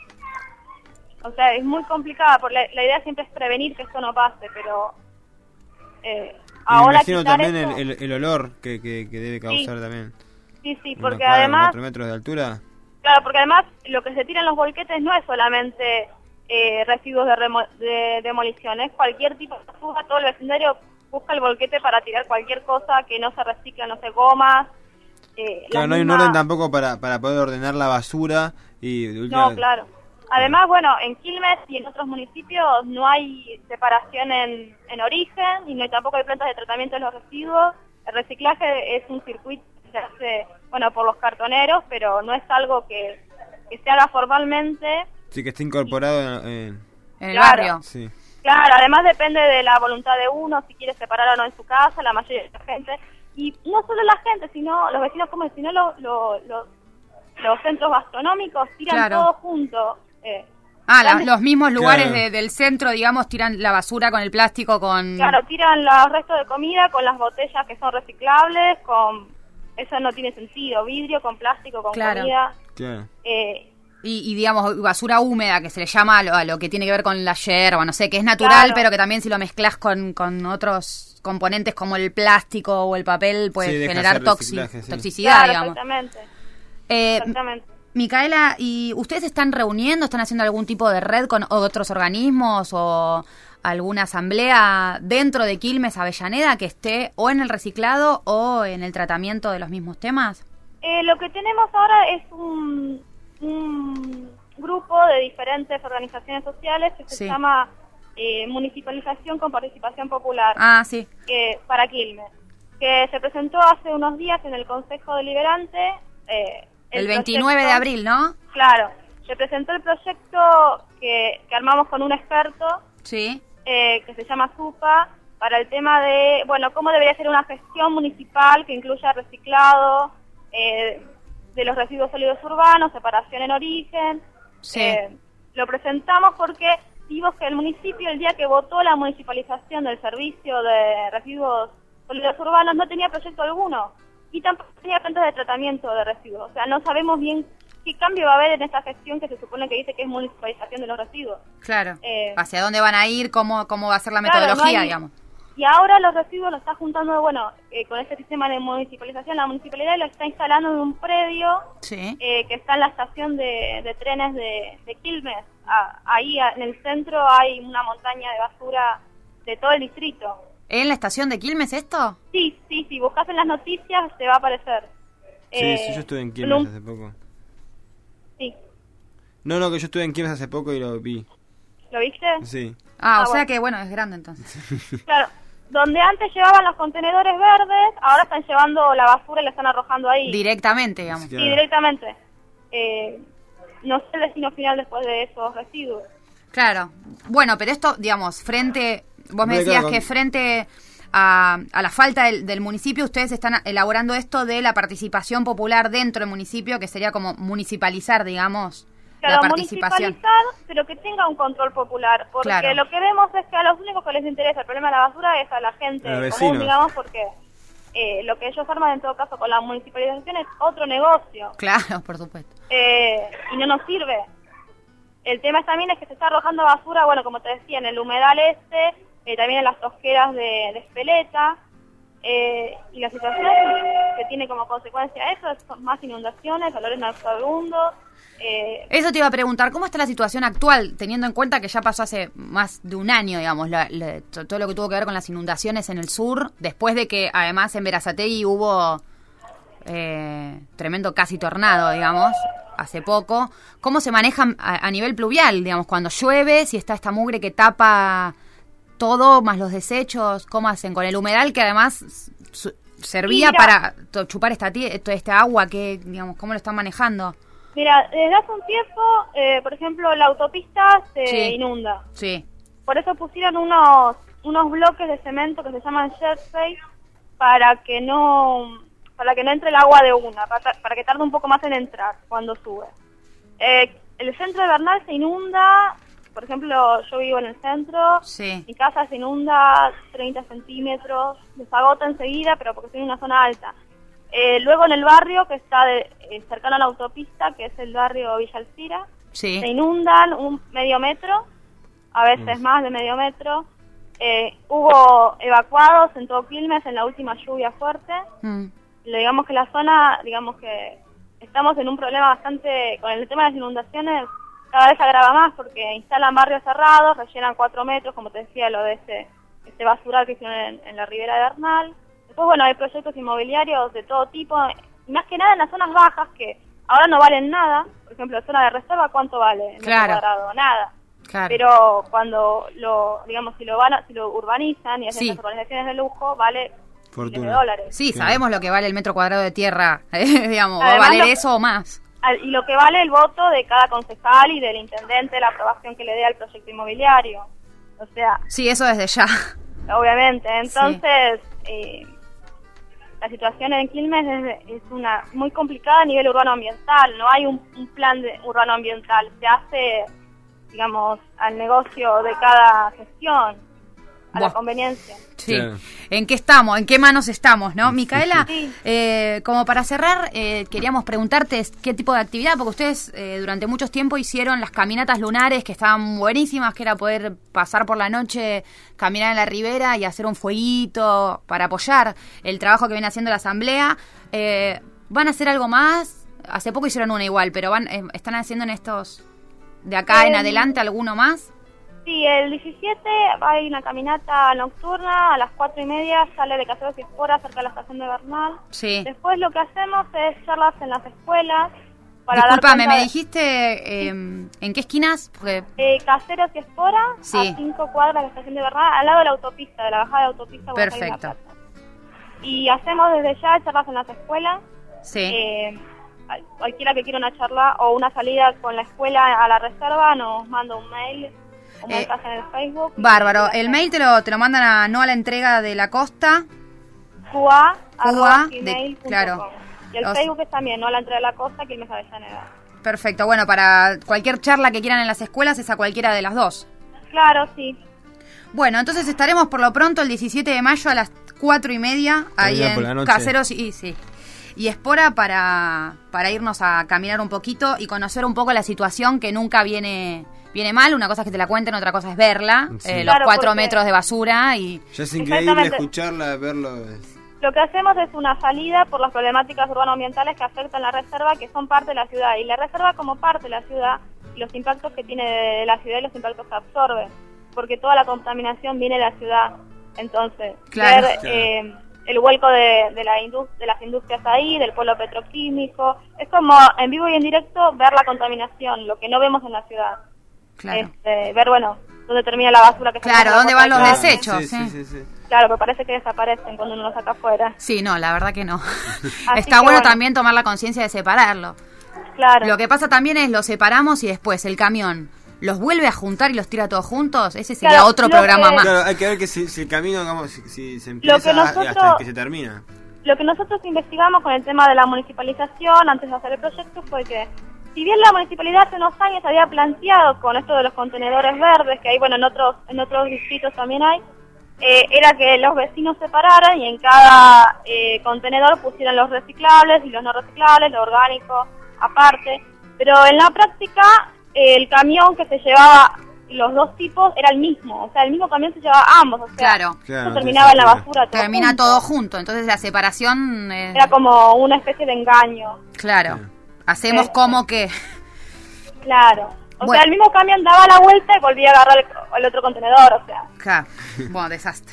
o sea, es muy complicada, porque la, la idea siempre es prevenir que esto no pase, pero eh, Y me ahora imagino quitar también eso- el, el, el olor que, que, que debe causar Sí. también. Sí, sí, Una porque cuadra, además, cuatro metros de altura. claro, porque además lo que se tira en los volquetes no es solamente eh, residuos de, remo- de demolición, es cualquier tipo de basura, todo el vecindario busca el volquete para tirar cualquier cosa que no se recicla, no sé, gomas. Eh, Claro, las no hay un mismas- orden tampoco para, para poder ordenar la basura y... No, claro. Además, bueno, en Quilmes y en otros municipios no hay separación en, en origen y no hay, tampoco hay plantas de tratamiento de los residuos. El reciclaje es un circuito que se hace, bueno, por los cartoneros, pero no es algo que, que se haga formalmente. Sí, que esté incorporado en, En el Claro. barrio. sí. Claro, además depende de la voluntad de uno, si quiere separar o no en su casa, la mayoría de la gente. Y no solo la gente, sino los vecinos comen, sino lo, lo, lo- los centros gastronómicos tiran Claro. todo junto. Eh, Ah, la- grandes- los mismos lugares Claro. de- del centro, digamos, tiran la basura con el plástico, con... Claro, tiran los restos de comida con las botellas que son reciclables, con... Eso no tiene sentido, vidrio con plástico, con Claro. comida. Claro. Eh, Y, y, digamos, basura húmeda, que se le llama a lo, a lo que tiene que ver con la yerba, no sé, que es natural, Claro. pero que también si lo mezclas con, con otros componentes como el plástico o el papel, puede Sí, deja generar ser toxi- reciclaje, sí. toxicidad, claro, digamos. exactamente. Eh, exactamente. Micaela, ¿y ustedes están reuniendo, están haciendo algún tipo de red con otros organismos o alguna asamblea dentro de Quilmes, Avellaneda, que esté o en el reciclado o en el tratamiento de los mismos temas? Eh, lo que tenemos ahora es un, un grupo de diferentes organizaciones sociales que se Sí. llama eh, Municipalización con Participación Popular, Ah, sí. que para Quilmes, que se presentó hace unos días en el Consejo Deliberante. Eh, El veintinueve de proyecto- abril, ¿no? Claro, se presentó el proyecto que, que armamos con un experto Sí. eh, que se llama SUPA, para el tema de, bueno, cómo debería ser una gestión municipal que incluya reciclado eh, de los residuos sólidos urbanos, separación en origen. Sí. Eh, lo presentamos porque vimos que el municipio, el día que votó la municipalización del servicio de residuos sólidos urbanos, no tenía proyecto alguno y tampoco tenía plantas de tratamiento de residuos. O sea, no sabemos bien qué cambio va a haber en esta gestión que se supone que dice que es municipalización de los residuos. Claro. Eh, ¿Hacia dónde van a ir? ¿Cómo, cómo va a ser la Claro, metodología, no hay- digamos? Y ahora los residuos los está juntando, bueno, eh, con este sistema de municipalización, la municipalidad lo está instalando en un predio Sí. eh, que está en la estación de, de trenes de, de Quilmes. Ah, ahí a- en el centro hay una montaña de basura de todo el distrito. ¿En la estación de Quilmes esto? Sí, sí, si buscas en las noticias te va a aparecer. Sí, Eh, sí, yo estuve en en Quilmes un- hace poco. Sí, No, no, que yo estuve en Quilmes hace poco y lo vi. ¿lo viste? Sí. Ah, Ah, o sea bueno. que, bueno, es grande entonces. Claro, donde antes llevaban los contenedores verdes, ahora están llevando la basura y la están arrojando ahí. Directamente, digamos. Sí. Sí, directamente. Eh, no sé el destino final después de esos residuos. Claro. Bueno, pero esto, digamos, frente... Vos me Hombre, decías claro, que con- frente a, a la falta del, del municipio, ustedes están elaborando esto de la participación popular dentro del municipio, que sería como municipalizar, digamos, la Claro, participación. municipalizar, pero que tenga un control popular. Porque Claro. lo que vemos es que a los únicos que les interesa el problema de la basura es a la gente A los común, vecinos. digamos, porque eh, lo que ellos arman en todo caso con la municipalización es otro negocio. Claro, por supuesto. Eh, y no nos sirve. El tema también es que se está arrojando basura, bueno, como te decía, en el humedal este, eh, también en las tosqueras de, de Espeleta, eh, y la situación que tiene como consecuencia eso son más inundaciones, olores nauseabundos. Eh, Eso te iba a preguntar, ¿cómo está la situación actual, teniendo en cuenta que ya pasó hace más de un año, digamos, la- la- to- todo lo que tuvo que ver con las inundaciones en el sur, después de que además en Berazategui hubo eh, tremendo casi tornado, digamos, hace poco? ¿Cómo se manejan a, a nivel pluvial, digamos, cuando llueve, si está esta mugre que tapa todo, más los desechos? ¿Cómo hacen con el humedal que además su- servía Mira. para to- chupar esta, tie- toda esta agua? Que, digamos, ¿cómo lo están manejando? Mira, desde hace un tiempo, eh, por ejemplo, la autopista se Sí. inunda. Sí. Por eso pusieron unos unos bloques de cemento que se llaman Jersey para que no para que no entre el agua de una, para, para que tarde un poco más en entrar cuando sube. Eh, el centro de Bernal se inunda, por ejemplo, yo vivo en el centro, Sí. mi casa se inunda treinta centímetros, desagota enseguida, pero porque estoy en una zona alta. Eh, luego en el barrio que está de, eh, cercano a la autopista, que es el barrio Villa Alcira, Sí. se inundan un medio metro, a veces más de medio metro. Eh, hubo evacuados en todo Quilmes en la última lluvia fuerte. Mm. Le digamos que la zona, digamos que estamos en un problema bastante, con el tema de las inundaciones, cada vez se agrava más porque instalan barrios cerrados, rellenan cuatro metros, como te decía, lo de ese, ese basural que hicieron en, en la ribera de Bernal. Después, bueno, hay proyectos inmobiliarios de todo tipo, y más que nada en las zonas bajas, que ahora no valen nada. Por ejemplo, zona de reserva, ¿cuánto vale? En Claro. metro cuadrado, nada. Claro. Pero cuando lo, digamos, si lo van a, si lo urbanizan y hacen Sí. las urbanizaciones de lujo, vale Fortuna. miles de dólares. Sí, Claro. sabemos lo que vale el metro cuadrado de tierra, eh, digamos, va a Además, valer lo- eso o más. Al- Y lo que vale el voto de cada concejal y del intendente, la aprobación que le dé al proyecto inmobiliario. O sea, Sí, eso desde ya. obviamente. Entonces, eh, la situación en Quilmes es, es una muy complicada a nivel urbano ambiental. No hay un, un plan de urbano ambiental. Se hace, digamos, al negocio de cada gestión, a Buah. la conveniencia. Sí. Claro. ¿En qué estamos? ¿En qué manos estamos, no? Micaela, Sí. eh, como para cerrar, eh, queríamos preguntarte qué tipo de actividad, porque ustedes eh, durante mucho tiempo hicieron las caminatas lunares, que estaban buenísimas, que era poder pasar por la noche, caminar en la ribera y hacer un fueguito para apoyar el trabajo que viene haciendo la asamblea. Eh, ¿Van a hacer algo más? Hace poco hicieron una igual, pero van eh, están haciendo en estos, de acá en Eh, adelante, alguno más. Sí, el diecisiete hay una caminata nocturna, a las cuatro y media sale de Caseros y Espora cerca de la estación de Bernal. Sí. Después lo que hacemos es charlas en las escuelas. Para dar Disculpame, cuenta ¿me de- dijiste eh, en qué esquinas? Porque Eh, Caseros y Espora, Sí. a cinco cuadras de la estación de Bernal, al lado de la autopista, de la bajada de autopista. Buenos Aires-La Perfecto. Plata. Y hacemos desde ya charlas en las escuelas. sí. Eh, al- cualquiera que quiera una charla o una salida con la escuela a la reserva nos manda un mail o un Eh, mensaje en el Facebook. Bárbaro, el mail te lo, te lo mandan a no a la entrega de la costa. Q A, arroba de- gmail punto com. claro. Y el Los- Facebook es también, no a la entrada de la costa, Quilmes Avellaneda. Perfecto, bueno, para cualquier charla que quieran en las escuelas es a cualquiera de las dos. Claro, sí. Bueno, entonces estaremos por lo pronto el diecisiete de mayo a las cuatro y media ahí Mañana por la en noche. Caseros y sí. Y Espora para, para irnos a caminar un poquito y conocer un poco la situación que nunca viene viene mal. Una cosa es que te la cuenten, otra cosa es verla. Sí. Eh, los Claro, cuatro porque- metros de basura y... Ya es increíble Exactamente. escucharla, verlo. es- Lo que hacemos es una salida por las problemáticas urbanoambientales que afectan la reserva, que son parte de la ciudad. Y la reserva como parte de la ciudad, y los impactos que tiene de la ciudad y los impactos que absorbe. Porque toda la contaminación viene de la ciudad. Entonces, Claro. ver eh, el vuelco de, de, la indus- de las industrias ahí, del polo petroquímico. Es como en vivo y en directo ver la contaminación, lo que no vemos en la ciudad. Claro, Este, ver, bueno, dónde termina la basura que claro, saca ¿dónde la van los cosa. desechos? Sí, sí, sí. sí, sí. Claro, pero parece que desaparecen cuando uno los saca afuera. Sí, no, la verdad que no. Así Está que bueno bueno. también tomar la conciencia de separarlo. Claro. Lo que pasa también es lo separamos y después el camión los vuelve a juntar y los tira todos juntos. Ese sería Claro, otro lo programa que- más. Claro, hay que ver que si, si el camino, digamos, si, si se empieza que nosotros- hasta que se termina. Lo que nosotros investigamos con el tema de la municipalización antes de hacer el proyecto fue que, si bien la municipalidad hace unos años había planteado con esto de los contenedores verdes, que hay, bueno, en otros en otros distritos también hay, eh, era que los vecinos separaran y en cada eh, contenedor pusieran los reciclables y los no reciclables, lo orgánico aparte. Pero en la práctica, eh, el camión que se llevaba los dos tipos era el mismo, o sea, el mismo camión se llevaba ambos, o sea, Claro. Claro, eso no terminaba en la tiene basura todo Termina junto. todo junto, entonces la separación... eh, Era como una especie de engaño. Claro, Claro. hacemos Eh, como que... Claro. O Bueno. sea, el mismo camión daba la vuelta y volvía a agarrar el, el otro contenedor, o sea. Ja, bueno, desastre.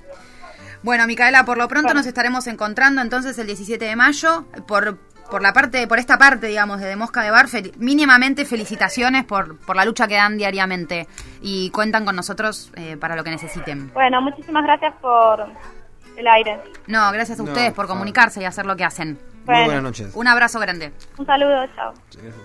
Bueno, Micaela, por lo pronto Bueno. nos estaremos encontrando entonces el diecisiete de mayo. Por, por la parte, por esta parte, digamos, de, de Mosca de Bar, fel- mínimamente felicitaciones por, por la lucha que dan diariamente y cuentan con nosotros eh, para lo que necesiten. Bueno, muchísimas gracias por el aire. No, gracias a No, ustedes por por favor. comunicarse y hacer lo que hacen. Muy Bueno. buenas noches. Un abrazo grande. Un saludo, chao.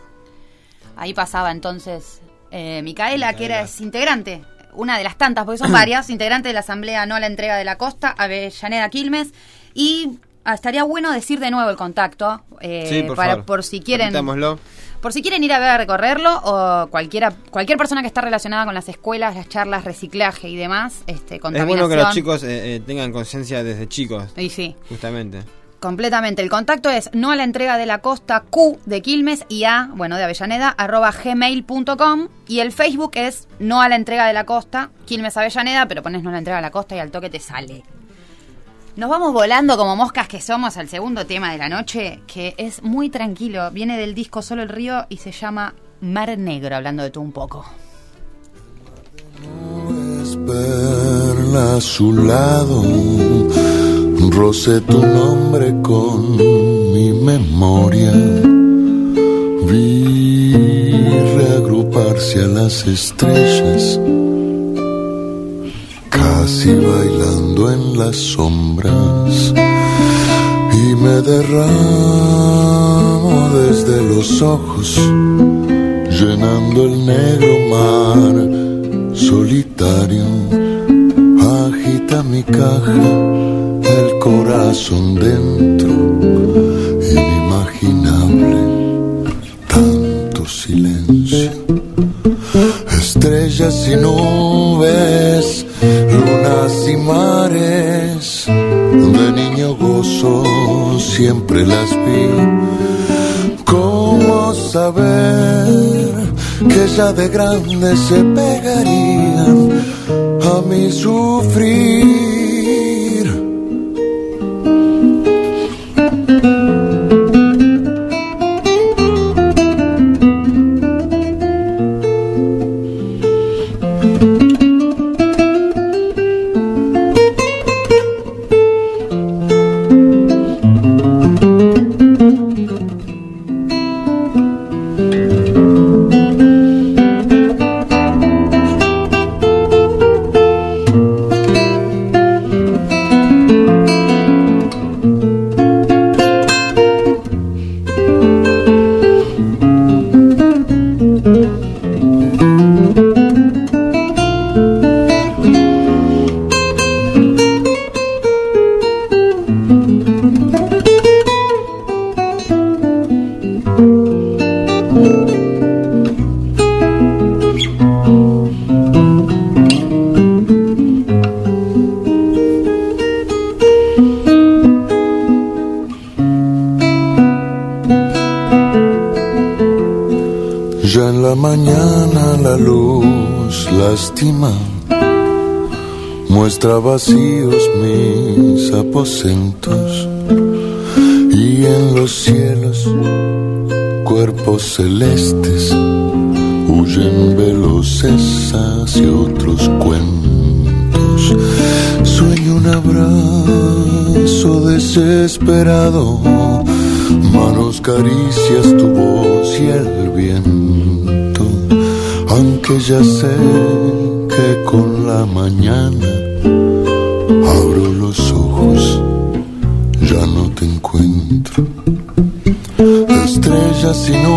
Ahí pasaba entonces eh, Micaela, que Micaela. era es integrante, una de las tantas, porque son varias, integrante de la Asamblea No a la Entrega de la Costa, Avellaneda Quilmes, y ah, estaría bueno decir de nuevo el contacto, eh, Sí, por para, favor. por si quieren Repitámoslo. por si quieren ir a ver a recorrerlo, o cualquiera cualquier persona que está relacionada con las escuelas, las charlas, reciclaje y demás, este, Es contaminación. bueno que los chicos eh, eh, tengan conciencia desde chicos, Y sí. justamente. Completamente. El contacto es no a la entrega de la costa, Q de Quilmes y A, bueno, de Avellaneda, arroba gmail punto com. Y el Facebook es no a la entrega de la costa, Quilmes Avellaneda, pero pones no a la entrega de la costa y al toque te sale. Nos vamos volando como moscas que somos al segundo tema de la noche, que es muy tranquilo. Viene del disco Solo el Río y se llama Mar Negro, hablando de tú un poco. Es verla a su lado, roce tu nombre con mi memoria. treparse a las estrellas, casi bailando en las sombras, y me derramo desde los ojos, llenando el negro mar solitario. Agita mi caja, el corazón dentro, inimaginable, tanto silencio. Estrellas y nubes, lunas y mares, de niño gozo siempre las vi. ¿Cómo saber que ya de grande se pegarían a mi sufrir? Ya en la mañana la luz lastima, muestra vacíos mis aposentos, y en los cielos cuerpos celestes huyen veloces hacia otros cuentos. Sueño un abrazo desesperado, manos, caricias, tu voz y el viento. Aunque ya sé que con la mañana abro los ojos, ya no te encuentro. Estrellas y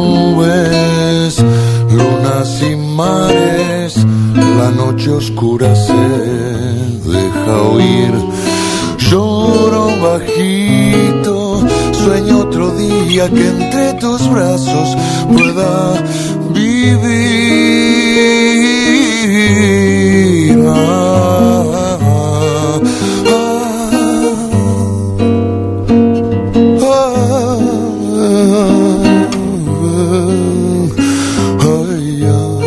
nubes, lunas y mares, la noche oscura se deja oír. Lloro bajito, sueño otro día que entre tus brazos pueda vivir. Ah, ah, ah, ah, ay, ah.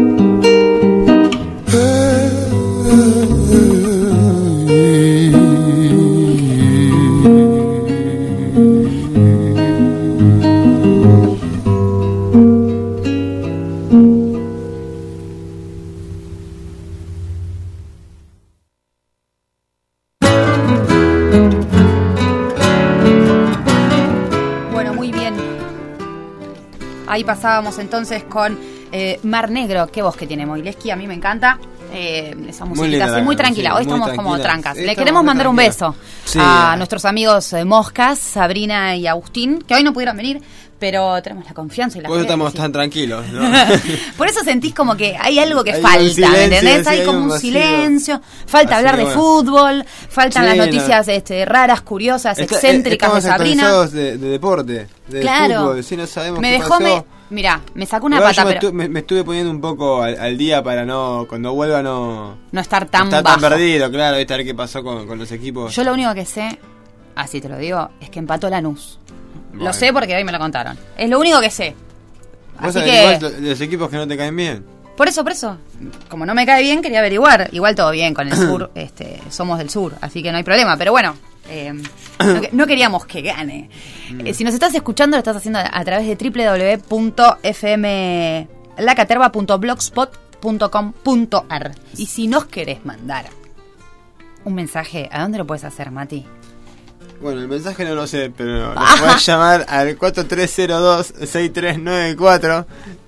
Ahí pasábamos entonces con eh, Mar Negro. Qué voz que tiene Moileski, a mí me encanta. Eh, esa musiquita así, muy tranquila. Sí, hoy estamos tranquila. Como trancas. Le queremos mandar un beso sí. a nuestros amigos eh, Moscas, Sabrina y Agustín, que hoy no pudieron venir, pero tenemos la confianza y la Por eso estamos sí. tan tranquilos, ¿no? Por eso sentís como que hay algo que hay falta, silencio, ¿me entendés? sí, hay, hay como un vacío. silencio, falta Así hablar de bueno. fútbol, faltan Sí, las noticias no. este, raras, curiosas, Está, excéntricas de Sabrina. Estamos de, de deporte, de claro. fútbol, si no sabemos me qué dejó, pasó. me, mirá, me sacó una Igual pata, yo me, pero estu- me, me estuve poniendo un poco al, al día para no, cuando vuelva no... no estar tan estar bajo. tan perdido, claro, viste a ver qué pasó con, con los equipos. Yo lo único que sé, así te lo digo, es que empató Lanús. Bueno. Lo sé porque hoy me lo contaron. Es lo único que sé. ¿Vos Así sabés que... igual los equipos que no te caen bien? Por eso, por eso. Como no me cae bien, quería averiguar. Igual todo bien, con el sur, este, somos del sur, así que no hay problema. Pero bueno, eh, no, no queríamos que gane. Mm. Eh, si nos estás escuchando, lo estás haciendo a través de doble u doble u doble u punto f m lacaterva punto blogspot punto com punto a r. Y si nos querés mandar un mensaje, ¿a dónde lo puedes hacer, Mati? Bueno, el mensaje no lo sé, pero lo voy a llamar al cuatro tres cero dos seis tres nueve cuatro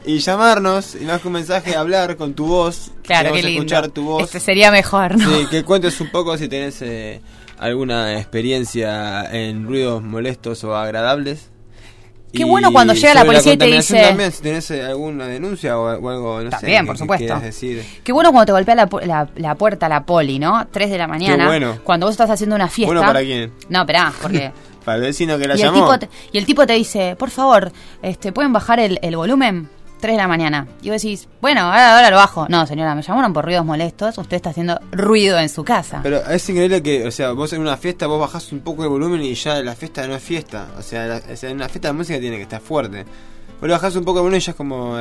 y llamarnos, y más que un mensaje, hablar con tu voz. Claro, queremos qué lindo. escuchar tu voz. Este sería mejor, ¿no? Sí, que cuentes un poco si tenés eh, alguna experiencia en ruidos molestos o agradables. Qué Y bueno cuando llega la sobre policía y te contaminación dice... También, si tenés eh, alguna denuncia o, o algo, no También, sé, por que- supuesto. que quieras decir. Qué bueno cuando te golpea la, pu- la, la puerta la poli, ¿no? Tres de la mañana. Qué bueno. Cuando vos estás haciendo una fiesta. ¿Bueno para quién? No, esperá, porque... Para el vecino que la y, el llamó. tipo te, y el tipo te dice, por favor, este, ¿pueden bajar el, el volumen? Tres de la mañana. Y vos decís, bueno, ahora, ahora lo bajo. No, señora, me llamaron por ruidos molestos. Usted está haciendo ruido en su casa. Pero es increíble que, o sea, vos en una fiesta vos bajás un poco el volumen y ya la fiesta no es fiesta. O sea, la- o sea, en una fiesta de música tiene que estar fuerte. Vos le bajás un poco el volumen y ya es como...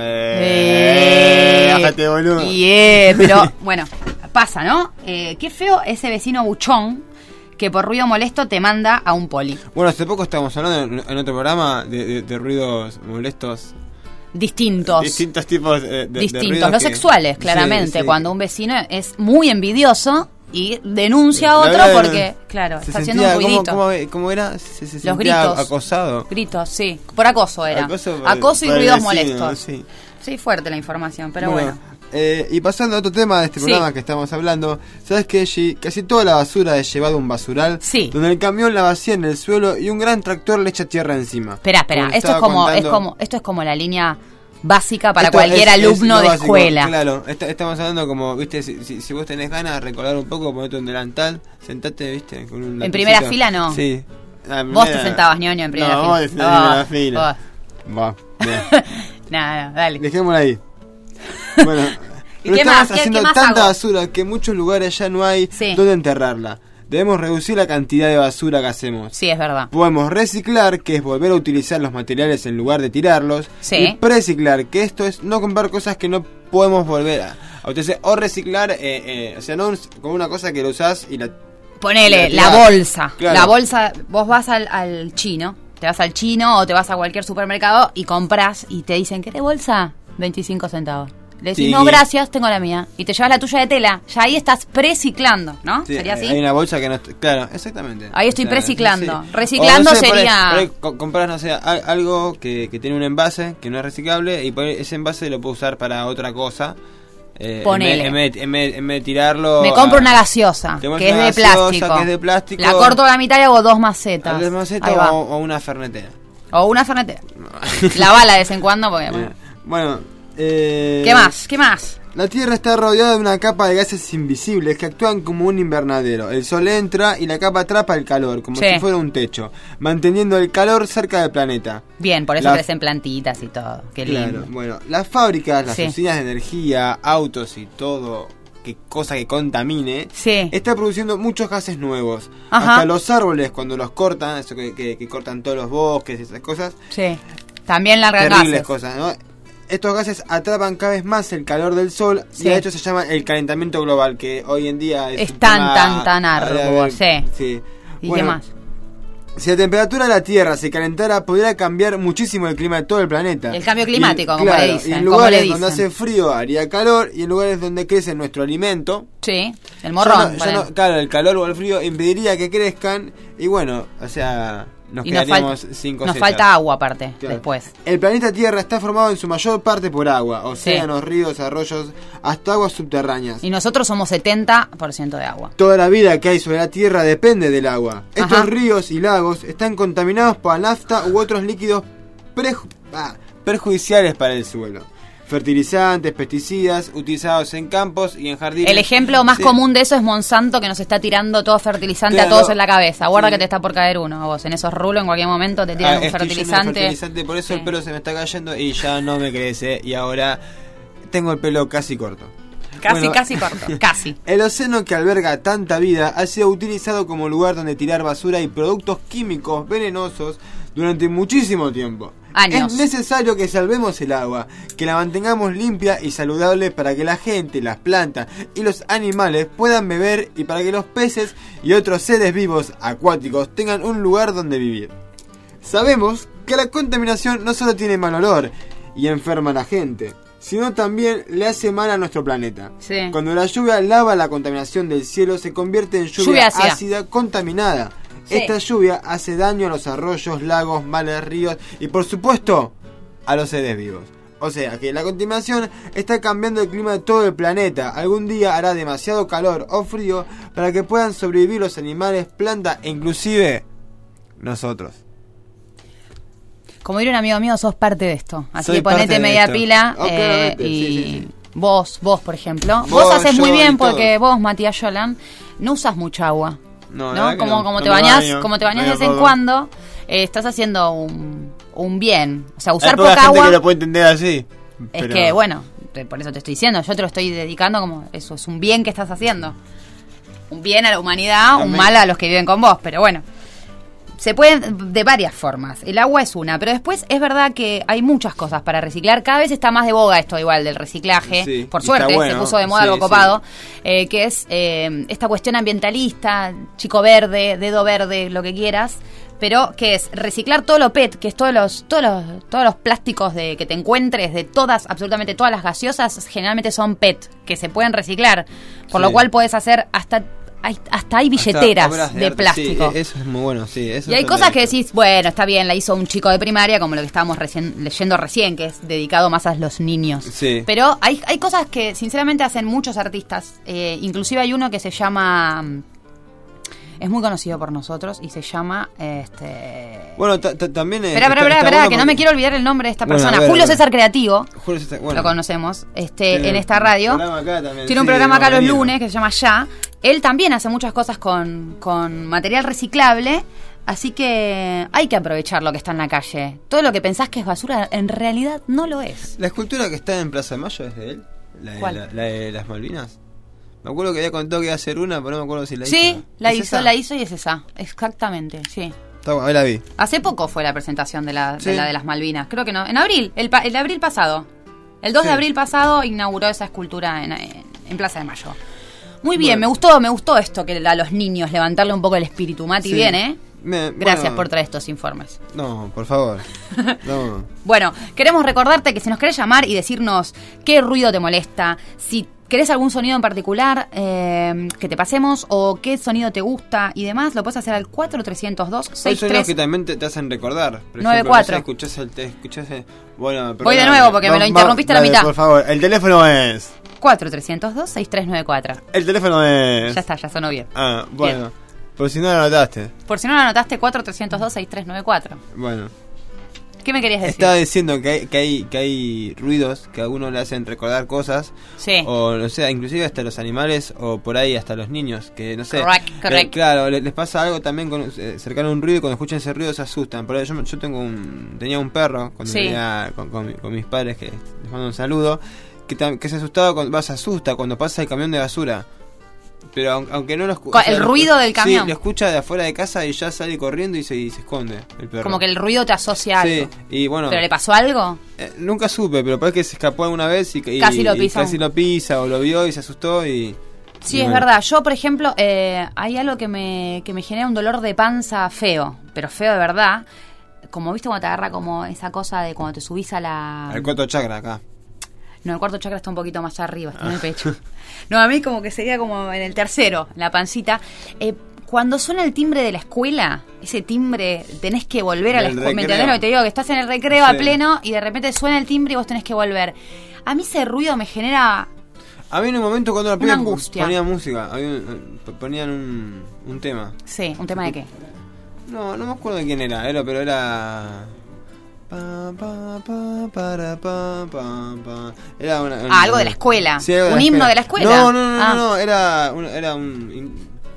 Eh, Eh, bájate el volumen. y, eh, pero, bueno, pasa, ¿no? Eh, qué feo ese vecino buchón que por ruido molesto te manda a un poli. Bueno, hace poco estábamos hablando en, en otro programa de, de- de ruidos molestos. Distintos. Distintos tipos eh, de, de distintos, ruidos los que- sexuales, Sí, claramente, sí. cuando un vecino es muy envidioso y denuncia a La otro verdad, porque, claro, se está haciendo sentía- un ruidito. ¿cómo, cómo, cómo era? Se, se Los sentía gritos. acosado. Gritos, sí, por acoso era. Acoso por- Acoso y por el ruidos vecino, molestos. sí. Sí, fuerte la información, pero bueno. Eh, y pasando a otro tema de este Sí. programa que estamos hablando, ¿sabes qué, G? Casi toda la basura es llevada a un basural, Sí. donde el camión la vacía en el suelo y un gran tractor le echa tierra encima. Espera, espera, Como esto estaba es como, contando- es como, esto es como la línea básica para Esto cualquier es- es alumno lo de básico, escuela. Claro, est- estamos hablando como, viste, si, si, si vos tenés ganas de recordar un poco, ponete un delantal, sentate, viste, con un En primera lapicito. fila no. Sí. Ah, Vos te primera- sentabas, ñoño, en primera no, fila. vos te sentabas en Vos, primera fila. Va, bien. vos. No, no, dale. Dejémosla ahí. Bueno, ¿Y pero qué estamos más? ¿Qué- haciendo qué más tanta hago? basura que en muchos lugares ya no hay Sí. dónde enterrarla. Debemos reducir la cantidad de basura que hacemos. Sí, es verdad. Podemos reciclar, que es volver a utilizar los materiales en lugar de tirarlos. Sí. Y preciclar, que esto es no comprar cosas que no podemos volver a, a utilizar. O reciclar, eh, eh, o sea, no un- como una cosa que lo usás y la... Ponele la la tirás. bolsa. Claro. La bolsa, vos vas al, al chino, te vas al chino o te vas a cualquier supermercado y compras y te dicen, ¿querés bolsa? veinticinco centavos. Le decís, Sí. no, gracias, tengo la mía. Y te llevas la tuya de tela. Ya ahí estás preciclando, ¿no? Sí, ¿Sería así? Hay una bolsa que no... est- Claro, exactamente. Ahí estoy O sea, preciclando. sí, sí. Reciclando O, no sé, por ahí- sería- por ahí co- compras, no sé, al- algo que, que tiene un envase que no es reciclable y por ahí ese envase lo puedo usar para otra cosa. Eh, Ponele. En vez, en, vez, en vez de tirarlo... Me compro a- una gaseosa, Te compras que es una de gaseosa, plástico. que es de plástico. La corto a la mitad y hago dos macetas. Al maceta Ahí va. o, o una fernetera. O una fernetera. La bala de vez en cuando porque... bueno. Bueno, eh, ¿Qué más? ¿Qué más? La Tierra está rodeada de una capa de gases invisibles que actúan como un invernadero. El Sol entra y la capa atrapa el calor, como Sí. si fuera un techo, manteniendo el calor cerca del planeta. Bien, por eso La- crecen plantitas y todo. Qué Claro, lindo. bueno, las fábricas, las Sí. usinas de energía, autos y todo, que cosa que contamine, Sí. está produciendo muchos gases nuevos. Ajá. Hasta los árboles, cuando los cortan, eso que, que- que cortan todos los bosques y esas cosas, Sí. También largan terribles gases. cosas, ¿no? Estos gases atrapan cada vez más el calor del sol Sí. y de hecho se llama el calentamiento global, que hoy en día es, Es un tan, tema tan, tan a- a- arduo, a- sí. sí. ¿Y Bueno, qué más? Si la temperatura de la Tierra se calentara, podría cambiar muchísimo el clima de todo el planeta. El cambio climático, Y- como claro, le dicen, Y en como lugares le donde dicen. hace frío haría calor, y en lugares donde crece nuestro alimento, Sí, el ya morrón. no- ya ponele. no- claro, el calor o el frío impediría que crezcan, y bueno, o sea, nos y nos, quedaríamos falta, sin nos cosecha. falta agua aparte, Claro. después. El planeta Tierra está formado en su mayor parte por agua, océanos, ríos, arroyos, hasta aguas subterráneas. Y nosotros somos setenta por ciento de agua. Toda la vida que hay sobre la Tierra depende del agua. Estos Ajá. ríos y lagos están contaminados por la nafta u otros líquidos preju- ah, perjudiciales para el suelo. Fertilizantes, pesticidas utilizados en campos y en jardines. El ejemplo más Sí. común de eso es Monsanto, que nos está tirando todo fertilizante Claro. a todos en la cabeza. Guarda Sí. que te está por caer uno a vos. En esos rulos en cualquier momento te tiran Ah, un estoy lleno de fertilizante. fertilizante, por eso Sí. el pelo se me está cayendo y ya no me crece y ahora tengo el pelo casi corto. Casi, Bueno, casi corto. Casi. El océano, que alberga tanta vida, ha sido utilizado como lugar donde tirar basura y productos químicos venenosos durante muchísimo tiempo. Años. Es necesario que salvemos el agua, que la mantengamos limpia y saludable para que la gente, las plantas y los animales puedan beber y para que los peces y otros seres vivos acuáticos tengan un lugar donde vivir. Sabemos que la contaminación no solo tiene mal olor y enferma a la gente, sino también le hace mal a nuestro planeta. Sí. Cuando la lluvia lava la contaminación del cielo, se convierte en lluvia, Lluvia ácida. ácida contaminada. Sí. Esta lluvia hace daño a los arroyos, lagos, mares, ríos y por supuesto a los seres vivos. O sea, que la contaminación está cambiando el clima de todo el planeta. Algún día hará demasiado calor o frío para que puedan sobrevivir los animales, plantas e inclusive nosotros. Como diría un amigo mío, sos parte de esto. Así Soy que ponete media esto. pila Oh, eh, y sí, sí, sí. vos, vos por ejemplo. Vos, Vos, haces muy yo bien y porque vos, Matías Yolan, no usas mucha agua. No, ¿no? Como, no, como, no te me bañás, baño, como te bañás de baño vez en todo. cuando, eh, estás haciendo un, un bien. O sea, usar Hay poca poca gente agua. que lo puede entender así. Es pero- que, bueno, te- por eso te estoy diciendo, yo te lo estoy dedicando como eso, es un bien que estás haciendo. Un bien a la humanidad, un Amén. mal a los que viven con vos, pero bueno. Se pueden de varias formas. El agua es una, pero después es verdad que hay muchas cosas para reciclar. Cada vez está más de boga esto igual del reciclaje. Sí, Por y suerte, está bueno. se puso de moda Sí, algo copado. Eh, que es eh, esta cuestión ambientalista, chico verde, dedo verde, lo que quieras. Pero que es reciclar todo lo P E T, que es todos los, todos los, todos los plásticos de que te encuentres, de todas, absolutamente todas las gaseosas, generalmente son P E T, que se pueden reciclar. Por Sí. lo cual podés hacer hasta... Hay, hasta hay billeteras Hasta obras de, arte, plástico. Sí, eso es muy bueno, sí. Eso Y hay es cosas que honesto. decís, bueno, está bien, la hizo un chico de primaria, como lo que estábamos recién, leyendo recién, que es dedicado más a los niños. Sí. Pero hay, hay cosas que sinceramente hacen muchos artistas. Eh, inclusive hay uno que se llama... mm, Es muy conocido por nosotros y se llama... este Bueno, ta- ta- también... eh, Espera, espera, está- espera, está espera, bueno que no porque- me quiero olvidar el nombre de esta Bueno, persona. a ver, Julio a ver. César Creativo, Julio César- bueno. lo conocemos, este Tiene en esta radio. un programa acá también, Tiene un sí, programa acá los bienvenido. lunes que se llama Ya. Él también hace muchas cosas con, con material reciclable. Así que hay que aprovechar lo que está en la calle. Todo lo que pensás que es basura, en realidad no lo es. La escultura que está en Plaza de Mayo es de él. La de, ¿Cuál? la, la de las Malvinas. Me acuerdo que había contado que iba a hacer una, pero no me acuerdo si la hizo. Sí, la ¿Es hizo, esa? la hizo y es esa. Exactamente, sí. Está bueno, ahí la vi. Hace poco fue la presentación de la, de Sí. la de las Malvinas. Creo que no. En abril, el, pa- el de abril pasado. El dos Sí. de abril pasado inauguró esa escultura en, en, en Plaza de Mayo. Muy bien, Bueno. me gustó, me gustó esto que a los niños levantarle un poco el espíritu. Mati, Sí. bien, ¿eh? Me- Gracias bueno, por traer estos informes. No, por favor. No. Bueno, queremos recordarte que si nos querés llamar y decirnos qué ruido te molesta, si querés algún sonido en particular eh, que te pasemos o qué sonido te gusta y demás, lo puedes hacer al cuatro tres cero dos Hay seis sonidos tres. que también te, te hacen recordar. Por nueve ejemplo, cuatro. no sé, escuchás el... Te, escuchás el bueno, Voy de perdóname. nuevo porque me lo Va- interrumpiste a la dale, mitad. Por favor, el teléfono es... cuatro tres cero dos seis tres nueve cuatro. El teléfono es... Ya está, ya sonó bien. Ah, bueno. Por si no lo notaste. Por si no lo anotaste, cuatro tres cero dos seis tres nueve cuatro. Bueno. ¿Qué me querías decir? Estaba diciendo que hay, que hay que hay ruidos que a uno le hacen recordar cosas. Sí. O no sé, inclusive hasta los animales o por ahí hasta los niños. Que no sé. Correct, que, correct. claro, les, les pasa algo también con, eh, cercano a un ruido y cuando escuchan ese ruido se asustan. Por ahí yo, yo tengo un, tenía un perro cuando Sí. vivía con, con, mi- con mis padres, que les mando un saludo. Que, tam- que se asustaba cuando, va, se asusta cuando pasa el camión de basura. Pero aun- aunque no lo Co- escucha. el ruido del camión. Sí, lo escucha de afuera de casa y ya sale corriendo y se, y se esconde el perro. Como que el ruido te asocia a algo. Sí, y bueno. ¿Pero le pasó algo? Eh, nunca supe, pero parece que se escapó alguna vez y, y- Casi lo y pisa. casi lo pisa o lo vio y se asustó y... Sí, y es bueno. verdad. Yo, por ejemplo, eh, hay algo que me, que me genera un dolor de panza feo, pero feo de verdad. Como viste cuando te agarra como esa cosa de cuando te subís a la... El coto chakra acá. No, el cuarto chakra está un poquito más arriba, está en el pecho. No, a mí como que sería como en el tercero, en la pancita. Eh, cuando suena el timbre de la escuela, ese timbre, tenés que volver a la Del escuela. ¿Me recreo. entendés lo que te digo? Que estás en el recreo Sí. a pleno y de repente suena el timbre y vos tenés que volver. A mí ese ruido me genera... A mí en un momento cuando la Una piba angustia. ponía música, había un- eh, ponían un, un tema. Sí, ¿un tema de qué? No, no me acuerdo de quién era, era pero era... Pa, pa, pa, para, pa, pa, pa. Era una, Ah, algo de la escuela. Sí, algo ¿Un himno de la escuela? No, no, no, Ah. no, no, era un, era un...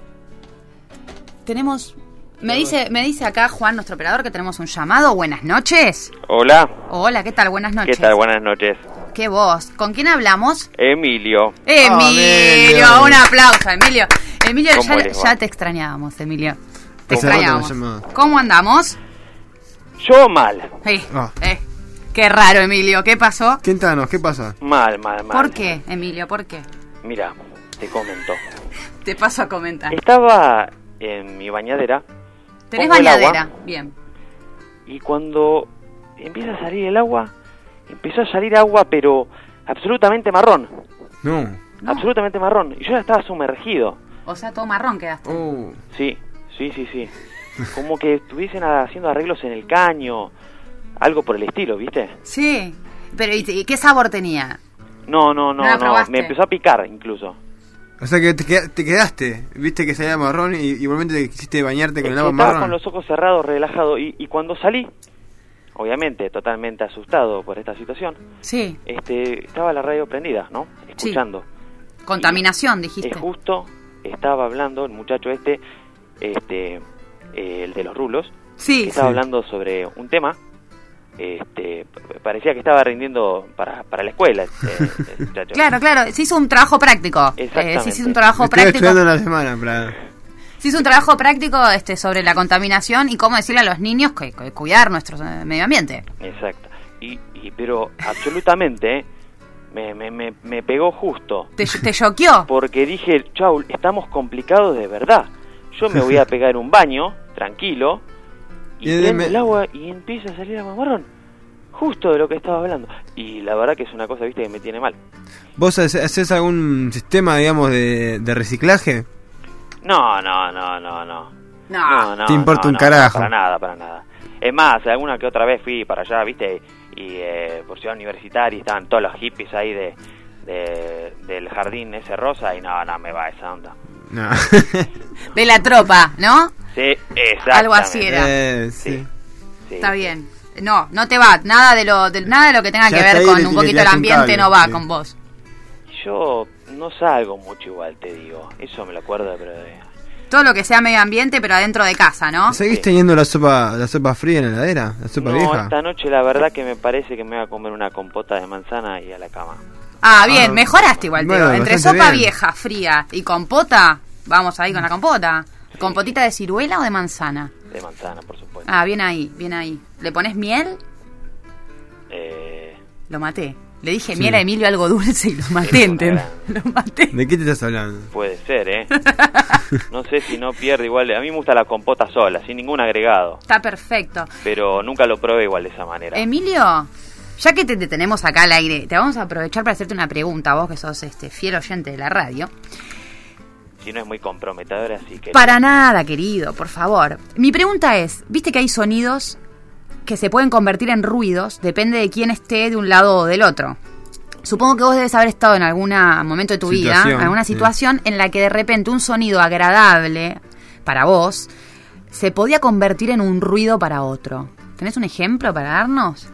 Tenemos... Me dice, me dice acá Juan, nuestro operador, que tenemos un llamado. Buenas noches. Hola, Hola, ¿qué tal? Buenas noches. ¿qué tal? Buenas noches. ¿Qué voz? ¿Con quién hablamos? Emilio. Emilio, Emilio. un aplauso, Emilio. Emilio, ¿Cómo ya, les va? ya te extrañábamos, Emilio. Te Hace rato extrañábamos. me llamaba. ¿Cómo andamos? Yo mal, Eh, Ah. eh, qué raro, Emilio. ¿Qué pasó? Quintanos, ¿qué pasa? mal, mal, mal. ¿Por qué, Emilio? ¿Por qué? Mira, te comento. Te paso a comentar. Estaba en mi bañadera ¿Tenés pongo el bañadera? agua. Bien. y cuando empieza a salir el agua, empezó a salir agua pero absolutamente marrón. No. No. Absolutamente marrón. Y yo ya estaba sumergido. O sea, todo marrón quedaste. Oh. Sí, sí, sí, sí. Como que estuviesen haciendo arreglos en el caño. Algo por el estilo, ¿viste? Sí. Pero, ¿y qué sabor tenía? No, no, no, ¿No la no, probaste? me empezó a picar incluso. O sea que te, queda- te quedaste, viste que salía marrón y igualmente te quisiste bañarte con Es el que agua estaba marrón. con los ojos cerrados, relajado, y, y cuando salí, obviamente totalmente asustado por esta situación, Sí. este, estaba la radio prendida, ¿no? Escuchando. Contaminación, dijiste. Es justo, estaba hablando el muchacho este, este, eh, el de los rulos, Sí. que estaba Sí. hablando sobre un tema, este, p- parecía que estaba rindiendo para, para la escuela, este, el muchacho. Claro, claro, se hizo un trabajo práctico. Exactamente. Eh, se hizo un trabajo Estuve práctico. estudiando una semana para... Se hizo un trabajo práctico este, sobre la contaminación y cómo decirle a los niños que, que cuidar nuestro eh, medio ambiente. Exacto. Y, y pero absolutamente eh, me, me, me, me pegó justo. ¿Te, te choqueó? Porque dije, chau, estamos complicados de verdad. Yo me voy a pegar un baño, tranquilo, y Y prendo me- el agua y empieza a salir agua marrón. Justo de lo que estaba hablando. Y la verdad que es una cosa, viste, que me tiene mal. ¿Vos hace- haces algún sistema, digamos, de, de reciclaje? No, no, no, no, no. No. no Te importa no, un no, carajo. Para nada, para nada. Es más, alguna que otra vez fui para allá, viste, y eh, por Ciudad Universitaria estaban todos los hippies ahí de, de del jardín ese rosa y no, no me va esa onda. No. De la tropa, ¿no? Sí, exactamente. Algo así era. Eh, sí. Sí, Está sí. bien. No, no te va. Nada de lo, de, nada de lo que tenga Ya que está ver ahí, con le- un le poquito el tiraste un ambiente cable, no va sí. con vos. Yo no salgo mucho igual, te digo. Eso me lo acuerdo, pero de... Todo lo que sea medio ambiente, pero adentro de casa, ¿no? ¿Seguís teniendo la sopa la sopa fría en la heladera? ¿La sopa No, vieja? esta noche la verdad que me parece que me voy a comer una compota de manzana y a la cama. Ah, bien, Ah, mejoraste igual, bueno, Teo. Entre bastante sopa bien. vieja, fría y compota, vamos ahí con la compota. ¿Compotita de ciruela o de manzana? De manzana, por supuesto. Ah, bien ahí, bien ahí. ¿Le pones miel? Eh, Lo maté. Le dije Sí. miel a Emilio algo dulce y lo maté, Es una ¿entendés? gran- Lo maté. ¿De qué te estás hablando? puede ser, ¿eh? No sé si no pierde igual. A mí me gusta la compota sola, sin ningún agregado. Está perfecto. Pero nunca lo probé igual de esa manera. Emilio, ya que te, te tenemos acá al aire, te vamos a aprovechar para hacerte una pregunta, vos que sos este fiel oyente de la radio. Si no es muy comprometedora, así que... Para nada, querido, por favor. Mi pregunta es, viste que hay sonidos que se pueden convertir en ruidos, depende de quién esté de un lado o del otro. Supongo que vos debes haber estado en algún momento de tu vida, Situación, en alguna sí. situación en la que de repente un sonido agradable para vos se podía convertir en un ruido para otro. ¿Tenés un ejemplo para darnos?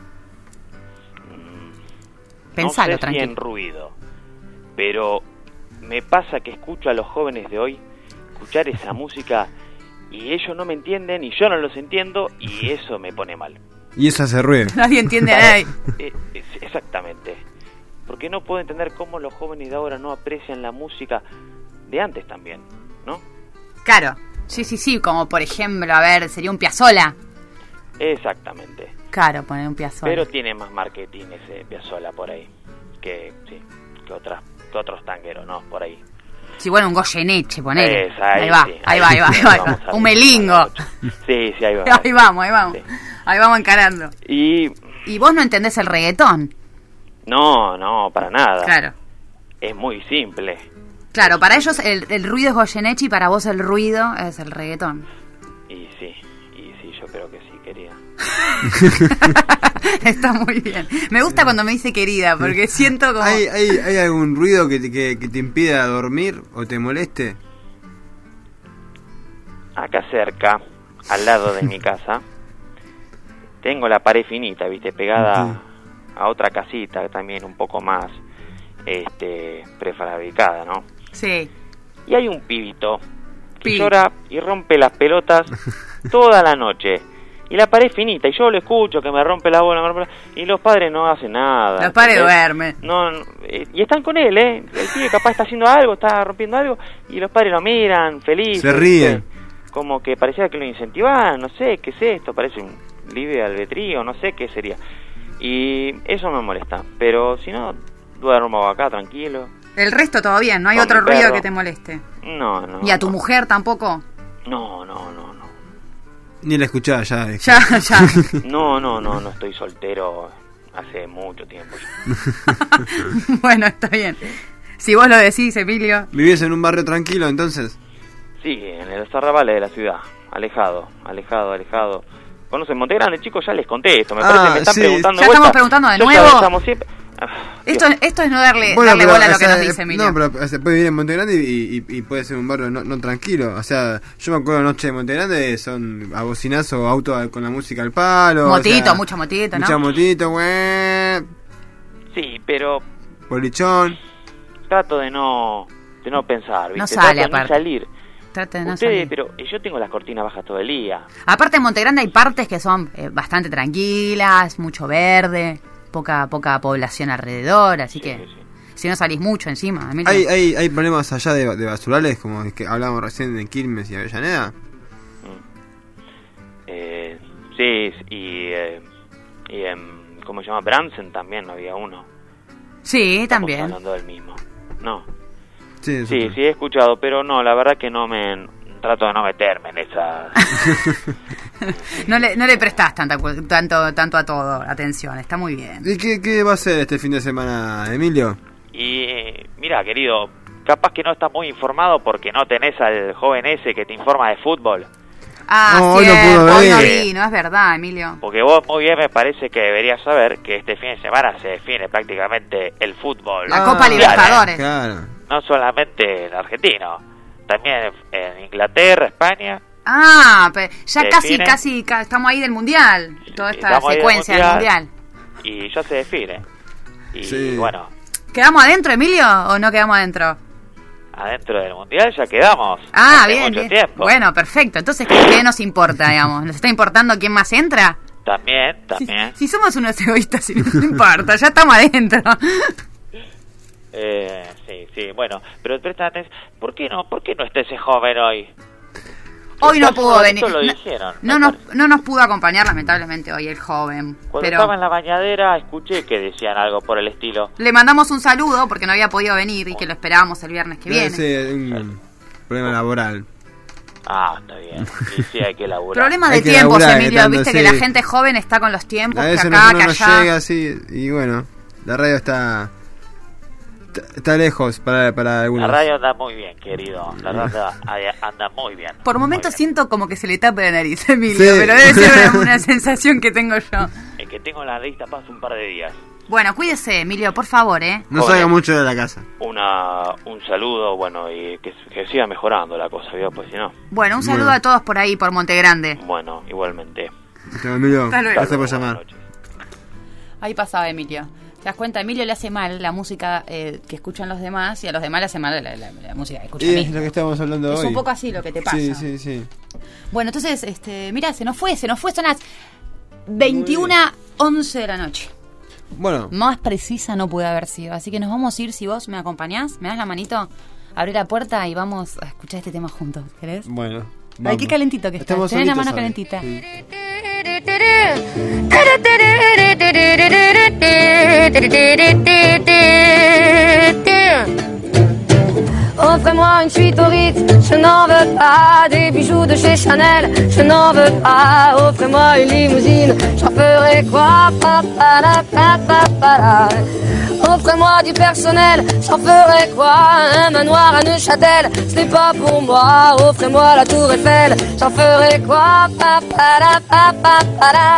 Pensalo, no sé si tranquilo. en ruido, pero me pasa que escucho a los jóvenes de hoy escuchar esa música y ellos no me entienden y yo no los entiendo y eso me pone mal. Y eso hace ruido. Nadie entiende a nadie. Eh, es- exactamente. Porque no puedo entender cómo los jóvenes de ahora no aprecian la música de antes también, ¿no? Claro, sí, sí, sí, como por ejemplo, a ver, sería un Piazzolla. Exactamente. Claro, poner un Piazzolla. Pero tiene más marketing ese Piazzolla por ahí que sí, que otras que otros tangueros, ¿no? Por ahí. Sí, bueno, un Goyeneche, ponele. Es, ahí ahí, va, sí, ahí ahí va, ahí sí, va, ahí ahí va. vamos a Un ver. melingo. Sí, sí, ahí va. Ahí vamos, ahí vamos. Sí. Ahí vamos encarando. Y Y vos no entendés el reggaetón. no, no, para nada. Claro. Es muy simple. Claro, para ellos el, el ruido es Goyeneche y para vos el ruido es el reggaetón. Y sí, y sí, yo creo que sí, querida. Está muy bien. Me gusta cuando me dice querida, porque siento como... ¿Hay, hay, ¿Hay algún ruido que te, que, que te impida dormir o te moleste? Acá cerca, al lado de mi casa, tengo la pared finita, viste, pegada a otra casita también un poco más este prefabricada, ¿no? Sí. Y hay un pibito que Pi. llora y rompe las pelotas toda la noche. Y la pared es finita, y yo lo escucho, que me rompe la bola, me rompe la- y los padres no hacen nada. Los padres ¿entendés? duermen. No, no, eh, y están con él, ¿eh? El pibe capaz está haciendo algo, está rompiendo algo, y los padres lo miran, felices. Se ríen. ¿viste? Como que parecía que lo incentivaban, no sé, ¿qué es esto? Parece un libre albedrío, no sé qué sería. Y eso me molesta, pero si no, duermo acá tranquilo. El resto todo bien, no hay Con otro mi ruido perro. que te moleste. No, no. ¿Y a tu no. mujer tampoco? No, no, no, no. Ni la escuchaba ya. dije. Ya, ya. No, no, no, no estoy soltero hace mucho tiempo. Bueno, está bien. Si vos lo decís, Emilio. ¿Vivís en un barrio tranquilo entonces? Sí, en los arrabales de la ciudad, alejado, alejado, alejado conocen Monte Grande, chicos, ya les conté esto. Me Ah, parece que me están sí. preguntando Ya de vuelta. estamos preguntando de Yo nuevo. ya estamos siempre... Ah, Esto, esto es no darle, Bueno, darle pero, bola a lo o que sea, nos dice Emilio. No, pero se puede vivir en Monte Grande y, y, y puede ser un barrio no, no tranquilo. O sea, yo me acuerdo de noche de Monte Grande, son a bocinazo, auto con la música al palo. Motito, o sea, mucho motito, ¿no? Mucha motito, güey. Sí, pero Bolichón. trato de no de no pensar, ¿viste? No sale, trato de no aparte. salir. Trate de no Ustedes, salir. pero yo tengo las cortinas bajas todo el día. Aparte en Montegrande hay partes que son eh, bastante tranquilas, mucho verde, poca poca población alrededor, así que si no salís mucho encima. Emilio. ¿Hay, hay, ¿Hay problemas allá de, de basurales, como es que hablábamos recién de Quilmes y Avellaneda? Eh, sí, y, eh, y en, ¿cómo se llama? Bransen también había uno. Sí, Estamos también. hablando del mismo. No. Sí, Sí, sí, he escuchado, pero no, la verdad que no me... Trato de no meterme en esa... No le, no le prestás tanta, cu- tanto tanto a todo atención, está muy bien. ¿Y qué, qué va a hacer este fin de semana, Emilio? Y eh, mira, querido, capaz que no estás muy informado porque no tenés al joven ese que te informa de fútbol. Ah, No, hoy no cierto, pudo hoy no venir. vino, es verdad, Emilio. Porque vos muy bien me parece que deberías saber que este fin de semana se define prácticamente el fútbol. La Copa mundial, Libertadores. Claro. No solamente el argentino, también en Inglaterra, España. Ah, pero ya Se casi, define. casi, ca- estamos ahí del Mundial, toda esta Estamos ahí del secuencia del Mundial. Mundial. Y ya se define. Y Sí. bueno, ¿Quedamos adentro, Emilio, o no quedamos adentro? adentro del Mundial ya quedamos. Ah, hace bien, mucho bien. tiempo. Bueno, perfecto. Entonces, ¿qué, qué nos importa, digamos? ¿Nos está importando quién más entra? También, también. Si somos unos egoístas, si no nos importa, ya estamos adentro. Eh, sí, sí, bueno, pero presta atención. ¿Por qué no, por qué no está ese joven hoy? Hoy no Hace un pudo ratito venir. Lo No- dijeron. No nos, no nos pudo acompañar, lamentablemente, hoy el joven. Cuando Pero estaba en la bañadera escuché que decían algo por el estilo. le mandamos un saludo porque no había podido venir y que lo esperábamos el viernes que Debe viene. ser un problema laboral. Ah, está bien. Y sí, hay que laburar. Problemas Hay de que tiempos, laburar, Emilio. tanto, Viste sí. que la gente joven está con los tiempos, A que veces acá, uno que no allá. llega así y bueno, la radio está está, está lejos para, para La algunos. radio anda muy bien, querido. La radio anda- anda muy bien. Por momentos Muy siento como que se le tapa la nariz, Emilio, Sí. pero debe ser una sensación que tengo yo. bien. Es que tengo la lista para hace un par de días. Bueno, cuídese, Emilio, por favor, ¿eh? No Joder. salga mucho de la casa. Una, un saludo, bueno, y que, que siga mejorando la cosa, ¿vio? Pues si no. Bueno, un saludo Bueno. a todos por ahí, por Montegrande. Bueno, igualmente. Chao, Emilio, Hasta luego. gracias por llamar. Buenas noches. Ahí pasaba Emilio. ¿Te das cuenta? A Emilio le hace mal la música eh, que escuchan los demás y a los demás le hace mal la, la- la música que escucha a Y mí. es lo que estamos hablando Es hoy. un poco así lo que te pasa. Sí, sí, sí. Bueno, entonces, este, mira, se nos fue, se nos fue, son las veintiuna once de la noche. Bueno, Más precisa no puede haber sido. Así que nos vamos a ir, si vos me acompañás, me das la manito, abrí la puerta y vamos a escuchar este tema juntos, ¿querés? bueno. Ay, vamos. qué calentito que está. Estamos Tenés la solitos mano hoy. calentita. Sí. Offrez-moi une suite au Ritz, je n'en veux pas. Des bijoux de chez Chanel, je n'en veux pas. Offrez-moi une limousine, j'en ferai quoi? Pa, pa, la, pa, pa, pa, la. Offrez-moi du personnel, j'en ferai quoi? Un manoir à Neuchâtel, ce n'est pas pour moi. Offrez-moi la tour Eiffel, j'en ferai quoi? Pa, pa, la, pa, pa, pa, la.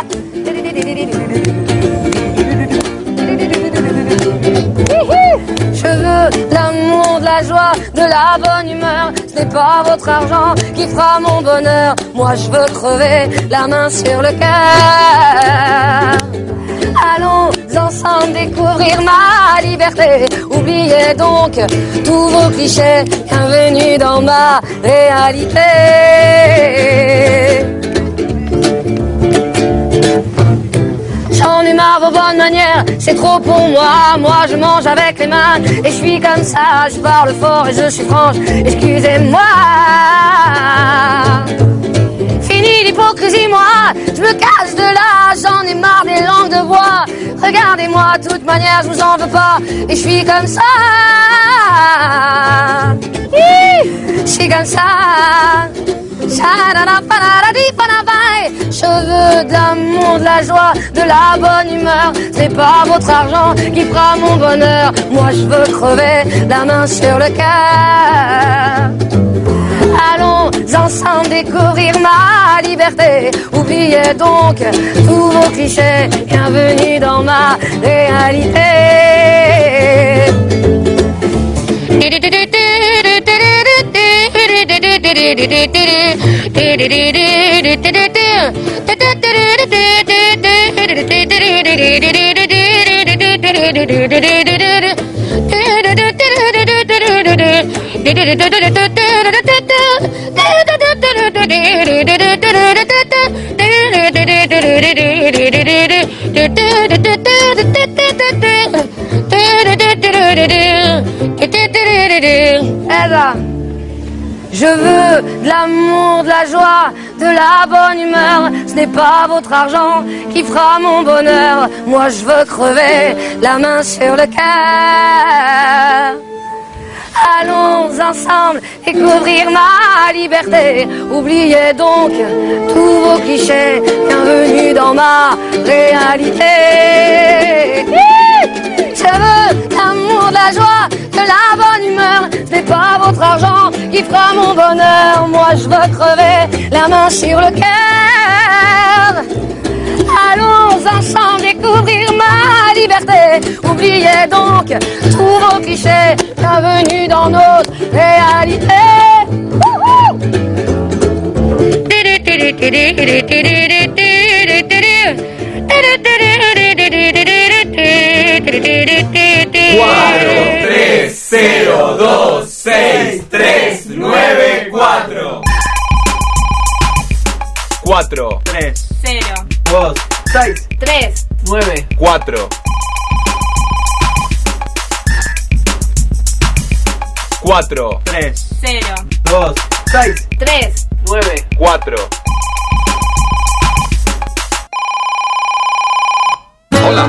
Je veux l'amour, de la joie, de la bonne humeur. Ce n'est pas votre argent qui fera mon bonheur. Moi je veux crever la main sur le cœur. Allons ensemble découvrir ma liberté. Oubliez donc tous vos clichés. Bienvenue dans ma réalité. J'en ai marre vos bonnes manières, c'est trop pour moi. Moi je mange avec les mains et je suis comme ça. Je parle fort et je suis franche, excusez-moi. Fini l'hypocrisie, moi, je me cache de là. J'en ai marre des langues de bois. Regardez-moi, de toute manière je vous en veux pas. Et je suis comme ça. Hi, je suis comme ça. Je veux de l'amour, de la joie, de la bonne humeur. C'est pas votre argent qui fera mon bonheur. Moi je veux crever la main sur le cœur. Allons ensemble découvrir ma liberté. Oubliez donc tous vos clichés. Bienvenue dans ma réalité. Je veux de l'amour, de la joie, de la bonne humeur. Ce n'est pas votre argent qui fera mon bonheur. Moi je veux crever la main sur le cœur. Allons ensemble découvrir ma liberté. Oubliez donc tous vos clichés. Bienvenue dans ma réalité. Je veux l'amour, de la joie, de la bonne humeur. Ce n'est pas votre argent qui fera mon bonheur. Moi je veux crever la main sur le cœur. Allons ensemble découvrir ma liberté. Oubliez donc tous vos clichés. Bienvenue dans notre réalité. cuatro tres cero dos seis tres nueve cuatro cuatro tres cero dos seis tres nueve cuatro cuatro tres cero dos seis tres nueve cuatro. Hola.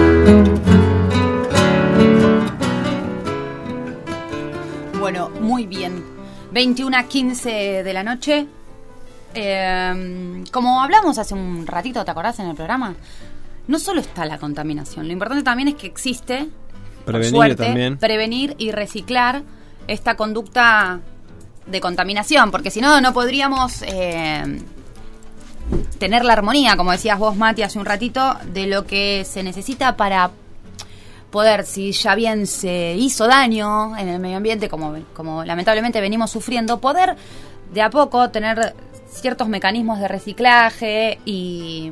Bueno, muy bien. veintiuna quince de la noche. Eh, como hablamos hace un ratito, ¿te acordás en el programa? No solo está la contaminación, lo importante también es que existe, prevenir por suerte, también. prevenir y reciclar esta conducta de contaminación, porque si no, no podríamos eh, tener la armonía, como decías vos, Mati, hace un ratito, de lo que se necesita para poder, si ya bien se hizo daño en el medio ambiente, como, como lamentablemente venimos sufriendo, poder de a poco tener ciertos mecanismos de reciclaje y,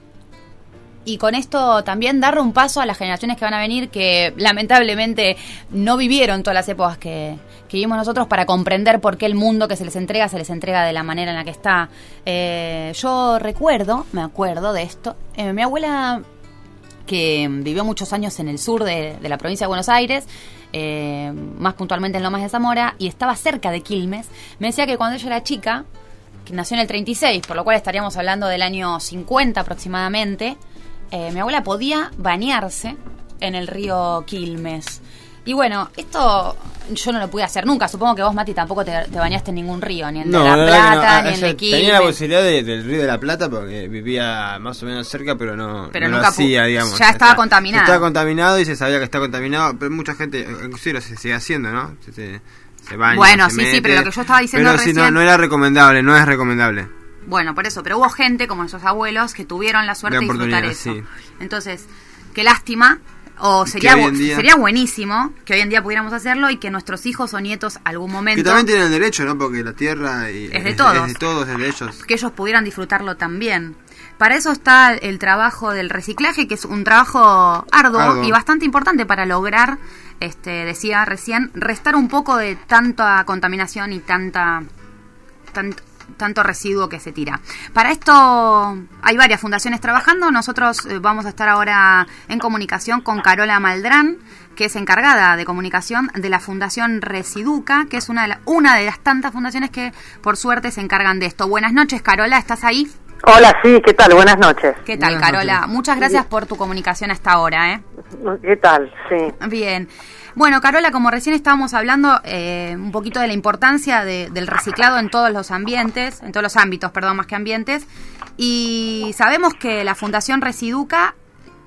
y con esto también darle un paso a las generaciones que van a venir, que lamentablemente no vivieron todas las épocas que, que vivimos nosotros, para comprender por qué el mundo que se les entrega, se les entrega de la manera en la que está. Eh, yo recuerdo, me acuerdo de esto, eh, mi abuela, que vivió muchos años en el sur de, de la provincia de Buenos Aires, eh, más puntualmente en Lomas de Zamora, y estaba cerca de Quilmes, me decía que cuando ella era chica, que nació en el treinta y seis, por lo cual estaríamos hablando del año cincuenta aproximadamente, eh, mi abuela podía bañarse en el río Quilmes. Y bueno, esto yo no lo pude hacer nunca. Supongo que vos, Mati, tampoco te, te bañaste en ningún río, ni en no, de La no, Plata, no, ni en de Quilmes. Tenía la posibilidad de, del río de la Plata porque vivía más o menos cerca, pero no, pero no nunca lo hacía, digamos. Ya estaba contaminado. Estaba contaminado y se sabía que estaba contaminado, pero mucha gente, inclusive lo se sigue haciendo, ¿no? Se, se, se baña, bueno, se sí, mete, sí, pero lo que yo estaba diciendo pero recién... si no, no era recomendable, no es recomendable. Bueno, por eso, pero hubo gente como esos abuelos que tuvieron la suerte de disfrutar eso. Sí. Entonces, qué lástima, o sería bu- día, sería buenísimo que hoy en día pudiéramos hacerlo y que nuestros hijos o nietos algún momento... Que también tienen el derecho, ¿no? Porque la tierra y, es de todos. Es de todos, es de ellos. Que ellos pudieran disfrutarlo también. Para eso está el trabajo del reciclaje, que es un trabajo arduo, arduo. y bastante importante para lograr, este, decía recién, restar un poco de tanta contaminación y tanta... Tant, tanto residuo que se tira. Para esto hay varias fundaciones trabajando. Nosotros eh, vamos a estar ahora en comunicación con Carola Maldrán, que es encargada de comunicación de la Fundación Residuca, que es una de, la, una de las tantas fundaciones que por suerte se encargan de esto. Buenas noches, Carola, ¿estás ahí? Hola, sí, ¿qué tal? Buenas noches. ¿Qué tal, Buenas Carola? noches. Muchas gracias por tu comunicación hasta ahora, ¿eh? ¿Qué tal? Sí. Bien. Bueno, Carola, como recién estábamos hablando eh, un poquito de la importancia de, del reciclado en todos los ambientes, en todos los ámbitos, perdón, más que ambientes, y sabemos que la Fundación Residuca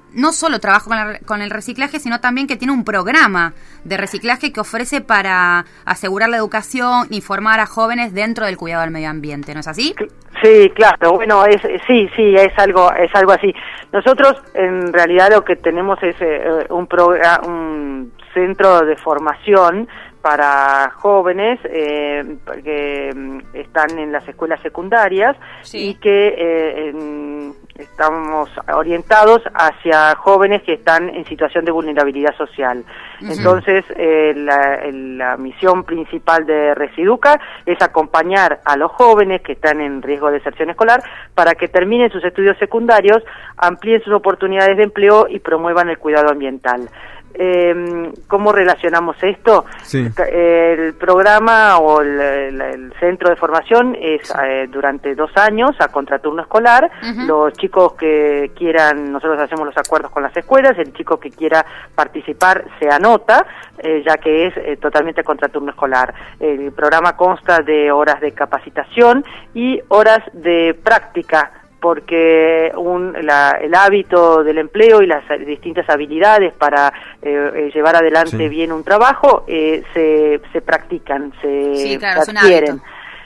no solo trabaja con, la, con el reciclaje, sino también que tiene un programa de reciclaje que ofrece para asegurar la educación y formar a jóvenes dentro del cuidado del medio ambiente, ¿no es así? Sí, claro, bueno, es, sí, sí, es algo, es algo así. Nosotros en realidad lo que tenemos es eh, un, programa, un centro de formación para jóvenes eh, que están en las escuelas secundarias, sí, y que eh, en, estamos orientados hacia jóvenes que están en situación de vulnerabilidad social. Uh-huh. Entonces, eh, la, la misión principal de Residuca es acompañar a los jóvenes que están en riesgo de deserción escolar para que terminen sus estudios secundarios, amplíen sus oportunidades de empleo y promuevan el cuidado ambiental. Eh, ¿Cómo relacionamos esto? Sí. El programa o el, el, el centro de formación es eh, durante dos años a contraturno escolar. Uh-huh. Los chicos que quieran, nosotros hacemos los acuerdos con las escuelas, el chico que quiera participar se anota, eh, ya que es eh, totalmente a contraturno escolar. El programa consta de horas de capacitación y horas de práctica, porque un, la, el hábito del empleo y las distintas habilidades para eh, llevar adelante sí. bien un trabajo eh, se, se practican, se, sí, claro, se adquieren.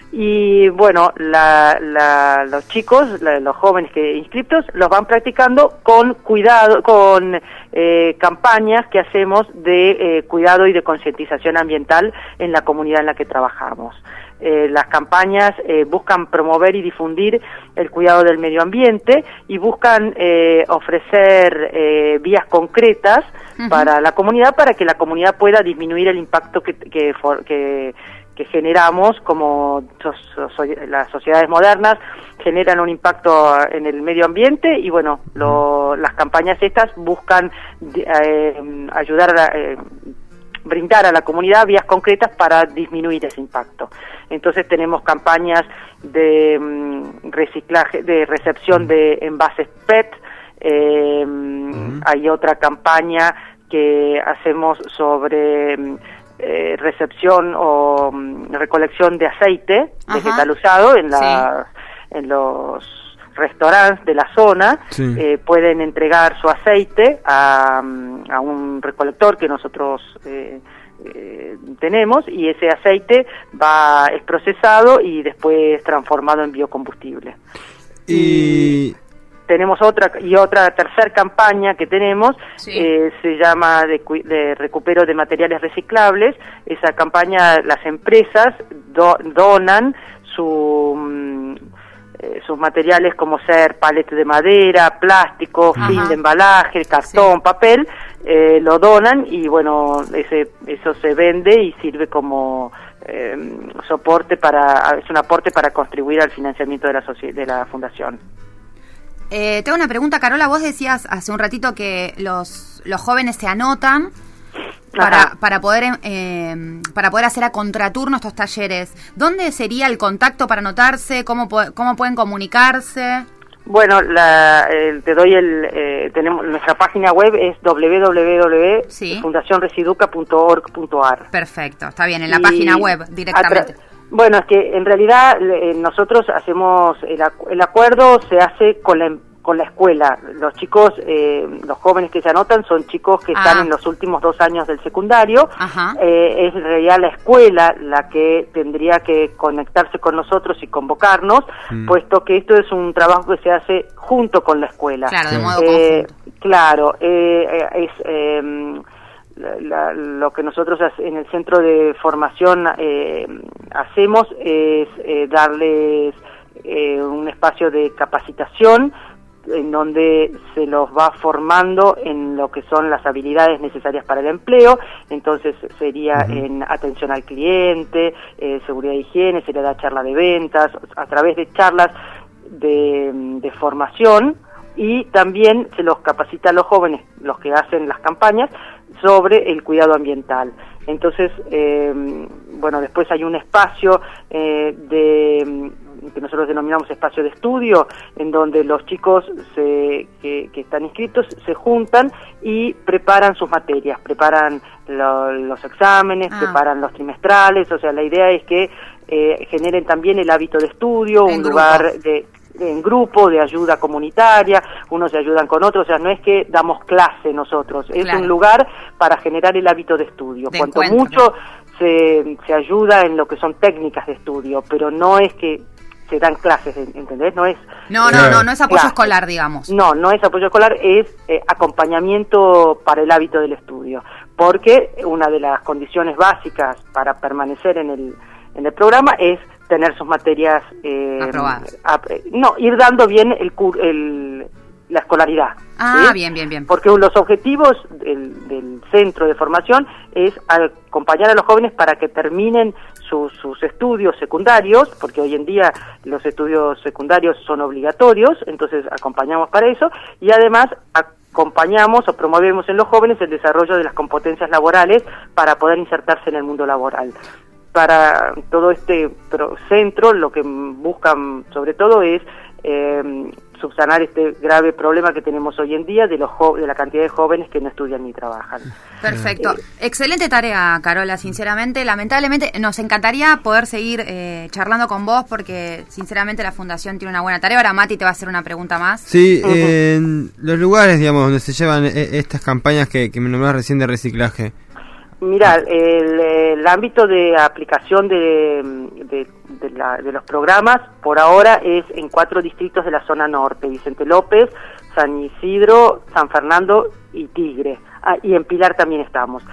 Y bueno, la, la, los chicos, la, los jóvenes que inscriptos, los van practicando con cuidado, con eh, campañas que hacemos de eh, cuidado y de concientización ambiental en la comunidad en la que trabajamos. Eh, las campañas eh, buscan promover y difundir el cuidado del medio ambiente y buscan eh, ofrecer eh, vías concretas uh-huh. para la comunidad, para que la comunidad pueda disminuir el impacto que, que, for, que, que generamos, como so, so, las sociedades modernas generan un impacto en el medio ambiente, y bueno, lo, las campañas estas buscan eh, ayudar a eh, brindar a la comunidad vías concretas para disminuir ese impacto. Entonces tenemos campañas de um, reciclaje, de recepción de envases P E T, eh, uh-huh. hay otra campaña que hacemos sobre eh, recepción o um, recolección de aceite uh-huh. vegetal usado en, la, sí. en los restaurantes de la zona, sí. eh, pueden entregar su aceite a, a un recolector que nosotros eh, eh, tenemos, y ese aceite va es procesado y después transformado en biocombustible. Y, y tenemos otra y otra tercera campaña que tenemos, sí. eh, se llama de, de recupero de materiales reciclables. Esa campaña, las empresas do, donan su sus materiales, como ser paletes de madera, plástico, Ajá. film de embalaje, cartón, sí. papel, eh, lo donan, y bueno, ese eso se vende y sirve como eh, soporte para, es un aporte para contribuir al financiamiento de la soci- de la fundación. Eh, tengo una pregunta, Carola. Vos decías hace un ratito que los los jóvenes se anotan para para poder eh, para poder hacer a contraturno estos talleres. ¿Dónde sería el contacto para anotarse? ¿Cómo cómo pueden comunicarse? Bueno, la, eh, te doy el eh, tenemos nuestra página web es doble u doble u doble u punto fundación residuca punto org punto a r. Perfecto, está bien, en la y página web directamente. Bueno, es que en realidad eh, nosotros hacemos el, acu- el acuerdo se hace con la con la escuela. Los chicos, eh, los jóvenes que se anotan son chicos que ah. están en los últimos dos años del secundario. Eh, es en realidad la escuela la que tendría que conectarse con nosotros y convocarnos, mm. puesto que esto es un trabajo que se hace junto con la escuela. Claro, de modo eh, claro, eh, es eh, la, la, lo que nosotros en el centro de formación eh, hacemos es eh, darles eh, un espacio de capacitación en donde se los va formando en lo que son las habilidades necesarias para el empleo. Entonces sería uh-huh. en atención al cliente, eh, seguridad e higiene, se le da charla de ventas, a través de charlas de, de formación, y también se los capacita a los jóvenes, los que hacen las campañas, sobre el cuidado ambiental. Entonces, eh, bueno, después hay un espacio eh, de que nosotros denominamos espacio de estudio, en donde los chicos se, que, que están inscritos se juntan y preparan sus materias, preparan lo, los exámenes, ah. preparan los trimestrales. O sea, la idea es que eh, generen también el hábito de estudio, en un grupo. lugar de en grupo, de ayuda comunitaria, unos se ayudan con otros, o sea, no es que damos clase nosotros, es Claro. un lugar para generar el hábito de estudio. De Cuanto encuentro, mucho se, se ayuda en lo que son técnicas de estudio, pero no es que se dan clases, ¿entendés? No es No, eh, no, no, no es apoyo clase. escolar, digamos. No, no es apoyo escolar, es eh, acompañamiento para el hábito del estudio, porque una de las condiciones básicas para permanecer en el en el programa es tener sus materias eh, Aprobadas. ap- eh, no, ir dando bien el, cur- el la escolaridad. Ah, ¿sí? bien, bien, bien. Porque los objetivos del, del centro de formación es acompañar a los jóvenes para que terminen sus, sus estudios secundarios, porque hoy en día los estudios secundarios son obligatorios, entonces acompañamos para eso, y además acompañamos o promovemos en los jóvenes el desarrollo de las competencias laborales para poder insertarse en el mundo laboral. Para todo este pro- centro lo que buscan sobre todo es eh, subsanar este grave problema que tenemos hoy en día de los jo- de la cantidad de jóvenes que no estudian ni trabajan. Perfecto. Excelente tarea, Carola, sinceramente. Lamentablemente nos encantaría poder seguir eh, charlando con vos porque sinceramente la Fundación tiene una buena tarea. Ahora Mati te va a hacer una pregunta más. Sí, en los lugares, digamos, donde se llevan eh, estas campañas que, que me nombrás recién de reciclaje. Mira, el, el ámbito de aplicación de, de, de, la- de los programas por ahora es en cuatro distritos de la zona norte: Vicente López, San Isidro, San Fernando y Tigre. Ah, y en Pilar también estamos.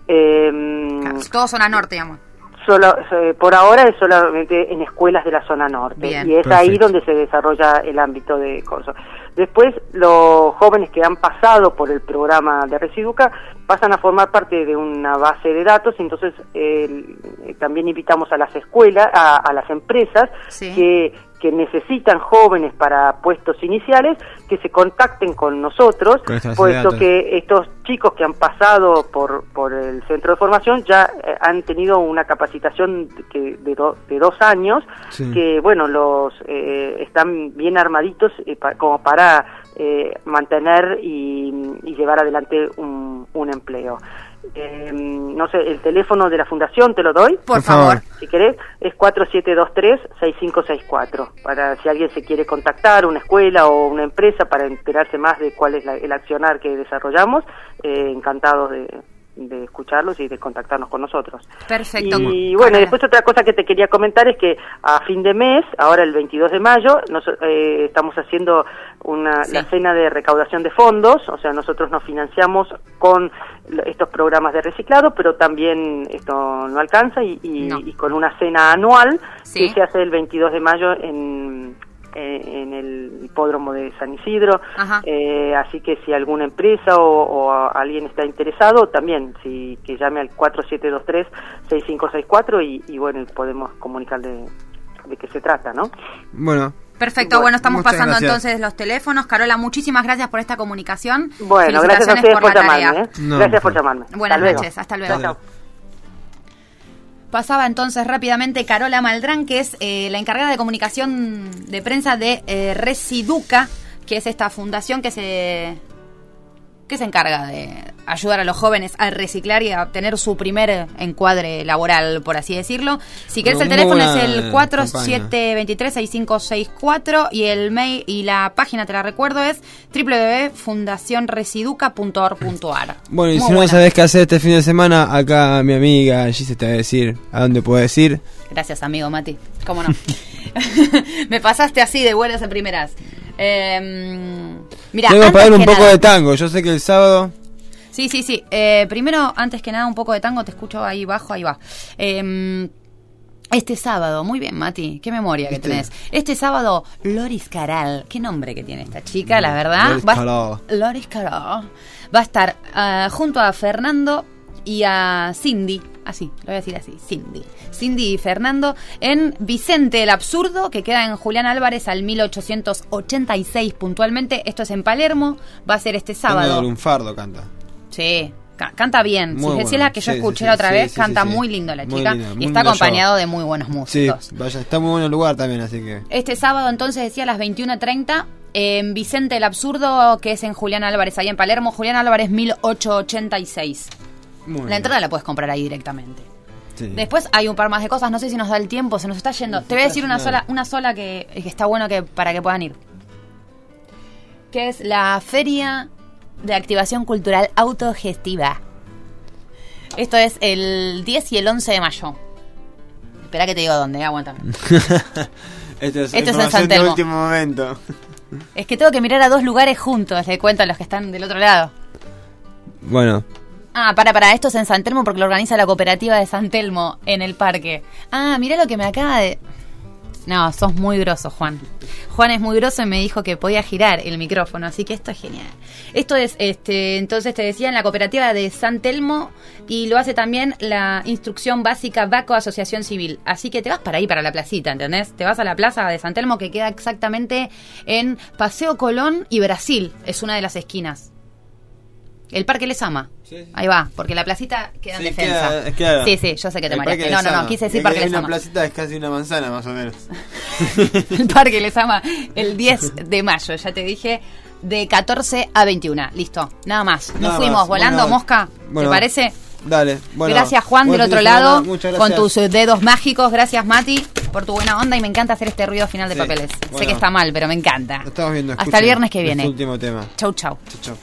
Eh, Todos zona norte, digamos. Solo, eh, por ahora es solamente en escuelas de la zona norte. Bien. Y es ahí Perfecto. donde se desarrolla el ámbito de cosas. Después, los jóvenes que han pasado por el programa de Residuca pasan a formar parte de una base de datos, entonces eh, también invitamos a las escuelas, a, a las empresas Sí. que que necesitan jóvenes para puestos iniciales, que se contacten con nosotros, Con esta base de puesto datos. que estos chicos que han pasado por por el centro de formación ya eh, han tenido una capacitación que de, do- de dos años, Sí. que bueno, los eh, están bien armaditos eh, pa- como para eh, mantener y, y llevar adelante un, un empleo. Eh, no sé, el teléfono de la fundación te lo doy. Por favor. Si querés, es cuatro siete dos tres, seis cinco seis cuatro. Para si alguien se quiere contactar, una escuela o una empresa, para enterarse más de cuál es la- el accionar que desarrollamos, eh, encantados de, de escucharlos y de contactarnos con nosotros. Perfecto. Y bueno, después otra cosa que te quería comentar es que a fin de mes, ahora el veintidós de mayo, nos, eh, estamos haciendo una, Sí. la cena de recaudación de fondos, o sea, nosotros nos financiamos con l- estos programas de reciclado, pero también esto no alcanza y, y, No. y con una cena anual Sí. que se hace el veintidós de mayo en... eh, en el hipódromo de San Isidro. Ajá. Eh, así que si alguna empresa o, o a- alguien está interesado, también si que llame al cuatro siete dos tres, seis cinco seis cuatro y, y bueno, y podemos comunicar de, de qué se trata, ¿no? Bueno. Perfecto, bueno, estamos muchas pasando gracias. entonces los teléfonos. Carola, muchísimas gracias por esta comunicación. Bueno, gracias a Felicitaciones ustedes por, la llamarme. tarea. ¿eh? No, gracias por por llamarme. Buenas Hasta luego. noches, hasta luego. Chao, chao. Pasaba entonces rápidamente Carola Maldrán, que es eh, la encargada de comunicación de prensa de eh, Residuca, que es esta fundación que se que se encarga de ayudar a los jóvenes a reciclar y a obtener su primer encuadre laboral, por así decirlo. Si querés, el Muy teléfono es buena el cuatro siete dos tres, seis cinco seis cuatro y el mail y la página, te la recuerdo, es doble u doble u doble punto fundación residuca punto org punto a r. Bueno, y Muy si no buena. sabés qué hacer este fin de semana, acá mi amiga Gise te va a decir a dónde puedes ir. Gracias, amigo Mati. ¿Cómo no? Me pasaste así de buenas a primeras. Eh, mira, Tengo que antes pagar un que poco nada- de tango. Yo sé que el sábado... Sí, sí, sí. Eh, primero, antes que nada, un poco de tango. Te escucho ahí bajo, ahí va. Eh, este sábado, muy bien, Mati. Qué memoria que Este- tenés. Este sábado, Loris Caral. Qué nombre que tiene esta chica, la verdad. Loris Va- Caral. Loris Caral. Va a estar ah, junto a Fernando y a Cindy. Así, lo voy a decir así, Cindy. Cindy y Fernando en Vicente el Absurdo, que queda en Julián Álvarez al mil ochocientos ochenta y seis puntualmente. Esto es en Palermo. Va a ser este sábado. Un fardo canta. Sí, ca- canta bien. Muy Si es bueno. la que yo Sí, escuché sí, la otra sí, vez, sí, canta sí, sí. muy lindo la Muy chica. lindo, y muy está lindo acompañado show. de muy buenos Sí, músicos. vaya, está muy bueno el lugar también, así que... Este sábado, entonces, decía a las veintiuno treinta, en Vicente el Absurdo, que es en Julián Álvarez, ahí en Palermo. Julián Álvarez mil ochocientos ochenta y seis. Muy La bien. entrada la puedes comprar ahí directamente. Sí. Después hay un par más de cosas, no sé si nos da el tiempo, se nos está yendo. Te voy a decir una sola, una sola que, que está bueno que para que puedan ir. Que es la Feria de Activación Cultural Autogestiva. Esto es el diez y el once de mayo. Espera que te digo dónde, aguántame. Esto es, Esto es en San de Telmo. último momento. Es que tengo que mirar a dos lugares juntos, le cuento a los que están del otro lado. Bueno. Ah, para, para, esto es en San Telmo porque lo organiza la cooperativa de San Telmo en el parque. Ah, mirá lo que me acaba de... No, sos muy groso, Juan. Juan es muy groso y me dijo que podía girar el micrófono, así que esto es genial. Esto es, este, entonces te decía, en la cooperativa de San Telmo y lo hace también la Instrucción Básica Baco Asociación Civil. Así que te vas para ahí, para la placita, ¿entendés? Te vas a la plaza de San Telmo que queda exactamente en Paseo Colón y Brasil, es una de las esquinas. El Parque Lezama. Sí, sí. Ahí va, porque la placita queda en Sí, defensa. queda- queda- sí, sí, yo sé que te el mareaste. Parque No, no, no, Lezama. quise decir Es Parque que Lezama. Una placita es casi una manzana, más o menos. El Parque Lezama, el diez de mayo, ya te dije, de catorce a veintiuno. Listo, nada más. Nos Nada fuimos más. volando, Bueno, Mosca. bueno, ¿Te parece? Dale. Bueno, Gracias, Juan, buen del fin otro de semana. lado, Muchas con gracias. tus dedos mágicos. Gracias, Mati, por tu buena onda y me encanta hacer este ruido final de Sí, papeles. Sé bueno. que está mal, pero me encanta. Lo estamos viendo. Hasta escuchen el viernes que viene. este último tema. Chau, chau. Chau, chau.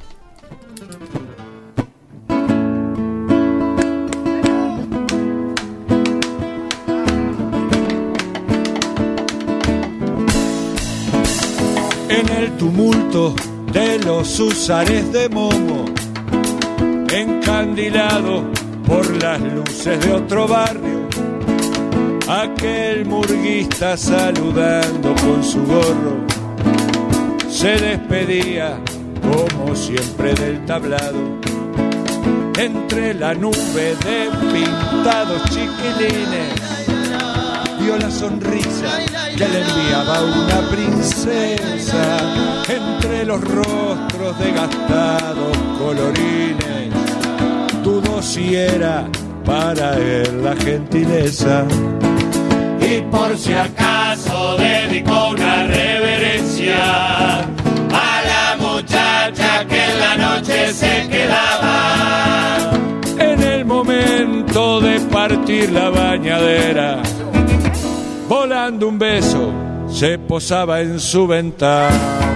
En el tumulto de los húsares de Momo, encandilado por las luces de otro barrio, aquel murguista saludando con su gorro se despedía como siempre del tablado. Entre la nube de pintados chiquilines vio la sonrisa que le enviaba una princesa. Entre los rostros de gastados colorines dudó si era para él la gentileza. Y por si acaso dedicó una reverencia a la muchacha que en la noche se quedaba. En el momento de partir la bañadera, volando un beso, se posaba en su ventana.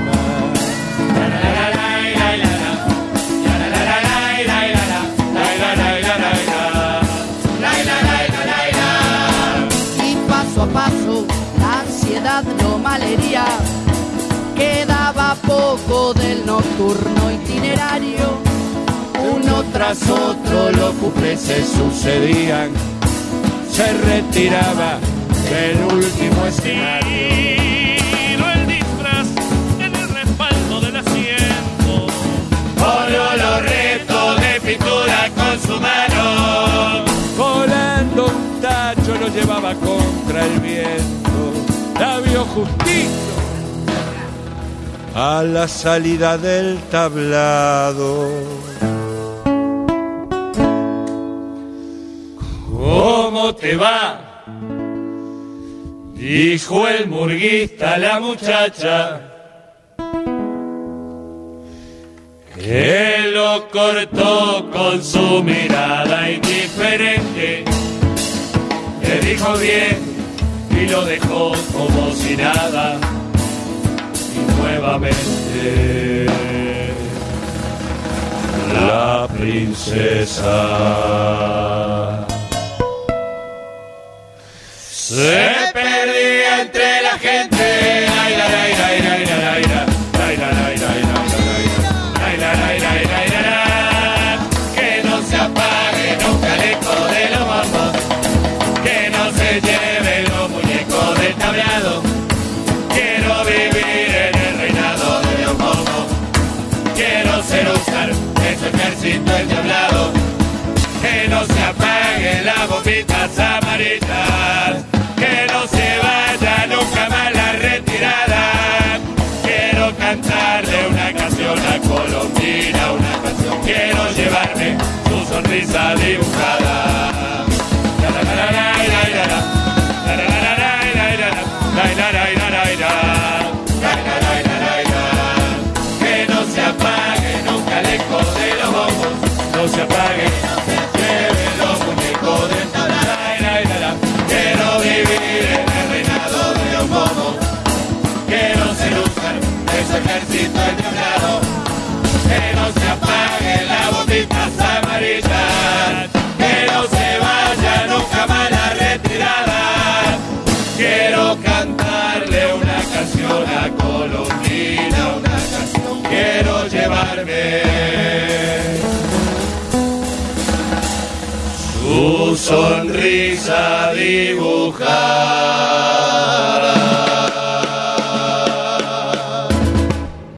Y paso a paso la ansiedad lo malhería. Quedaba poco del nocturno itinerario. Uno tras otro los cuplés se sucedían, se retiraba del último escenario. El disfraz en el respaldo del asiento. Oro los restos de pintura con su mano. Volando un tacho lo llevaba contra el viento. La vio justito a la salida del tablado. ¿Cómo te va?, dijo el murguista a la muchacha, que lo cortó con su mirada indiferente. Le dijo bien y lo dejó como si nada. Y nuevamente la princesa se perdía entre la gente. Ay, la, la, la, la, la, la, la, la, la, la, la, la, que no se apague nunca el eco de los bombos, que no se lleven los muñecos del tablado. Quiero vivir en el reinado de los bombos, quiero ser usar en su ejército endiablado. Que no se apaguen las bombitas amarillas, que no se vaya nunca más la retirada. Quiero cantarle una canción a Colombina, una canción. Quiero llevarme su sonrisa dibujada. La, la, la, la, la, la, la, la. La, la, la, la, la, la, la, la. La, la, la, la, la, la. La, la, la, la, la, la. Que no se apague nunca el eco de los bombos, no se apague, lleven los muñecos del tablado. que no se apaguen las bombitas amarillas, que no se vaya nunca más la retirada. Quiero cantarle una canción a Colombina, una canción quiero llevarme. Su sonrisa dibujar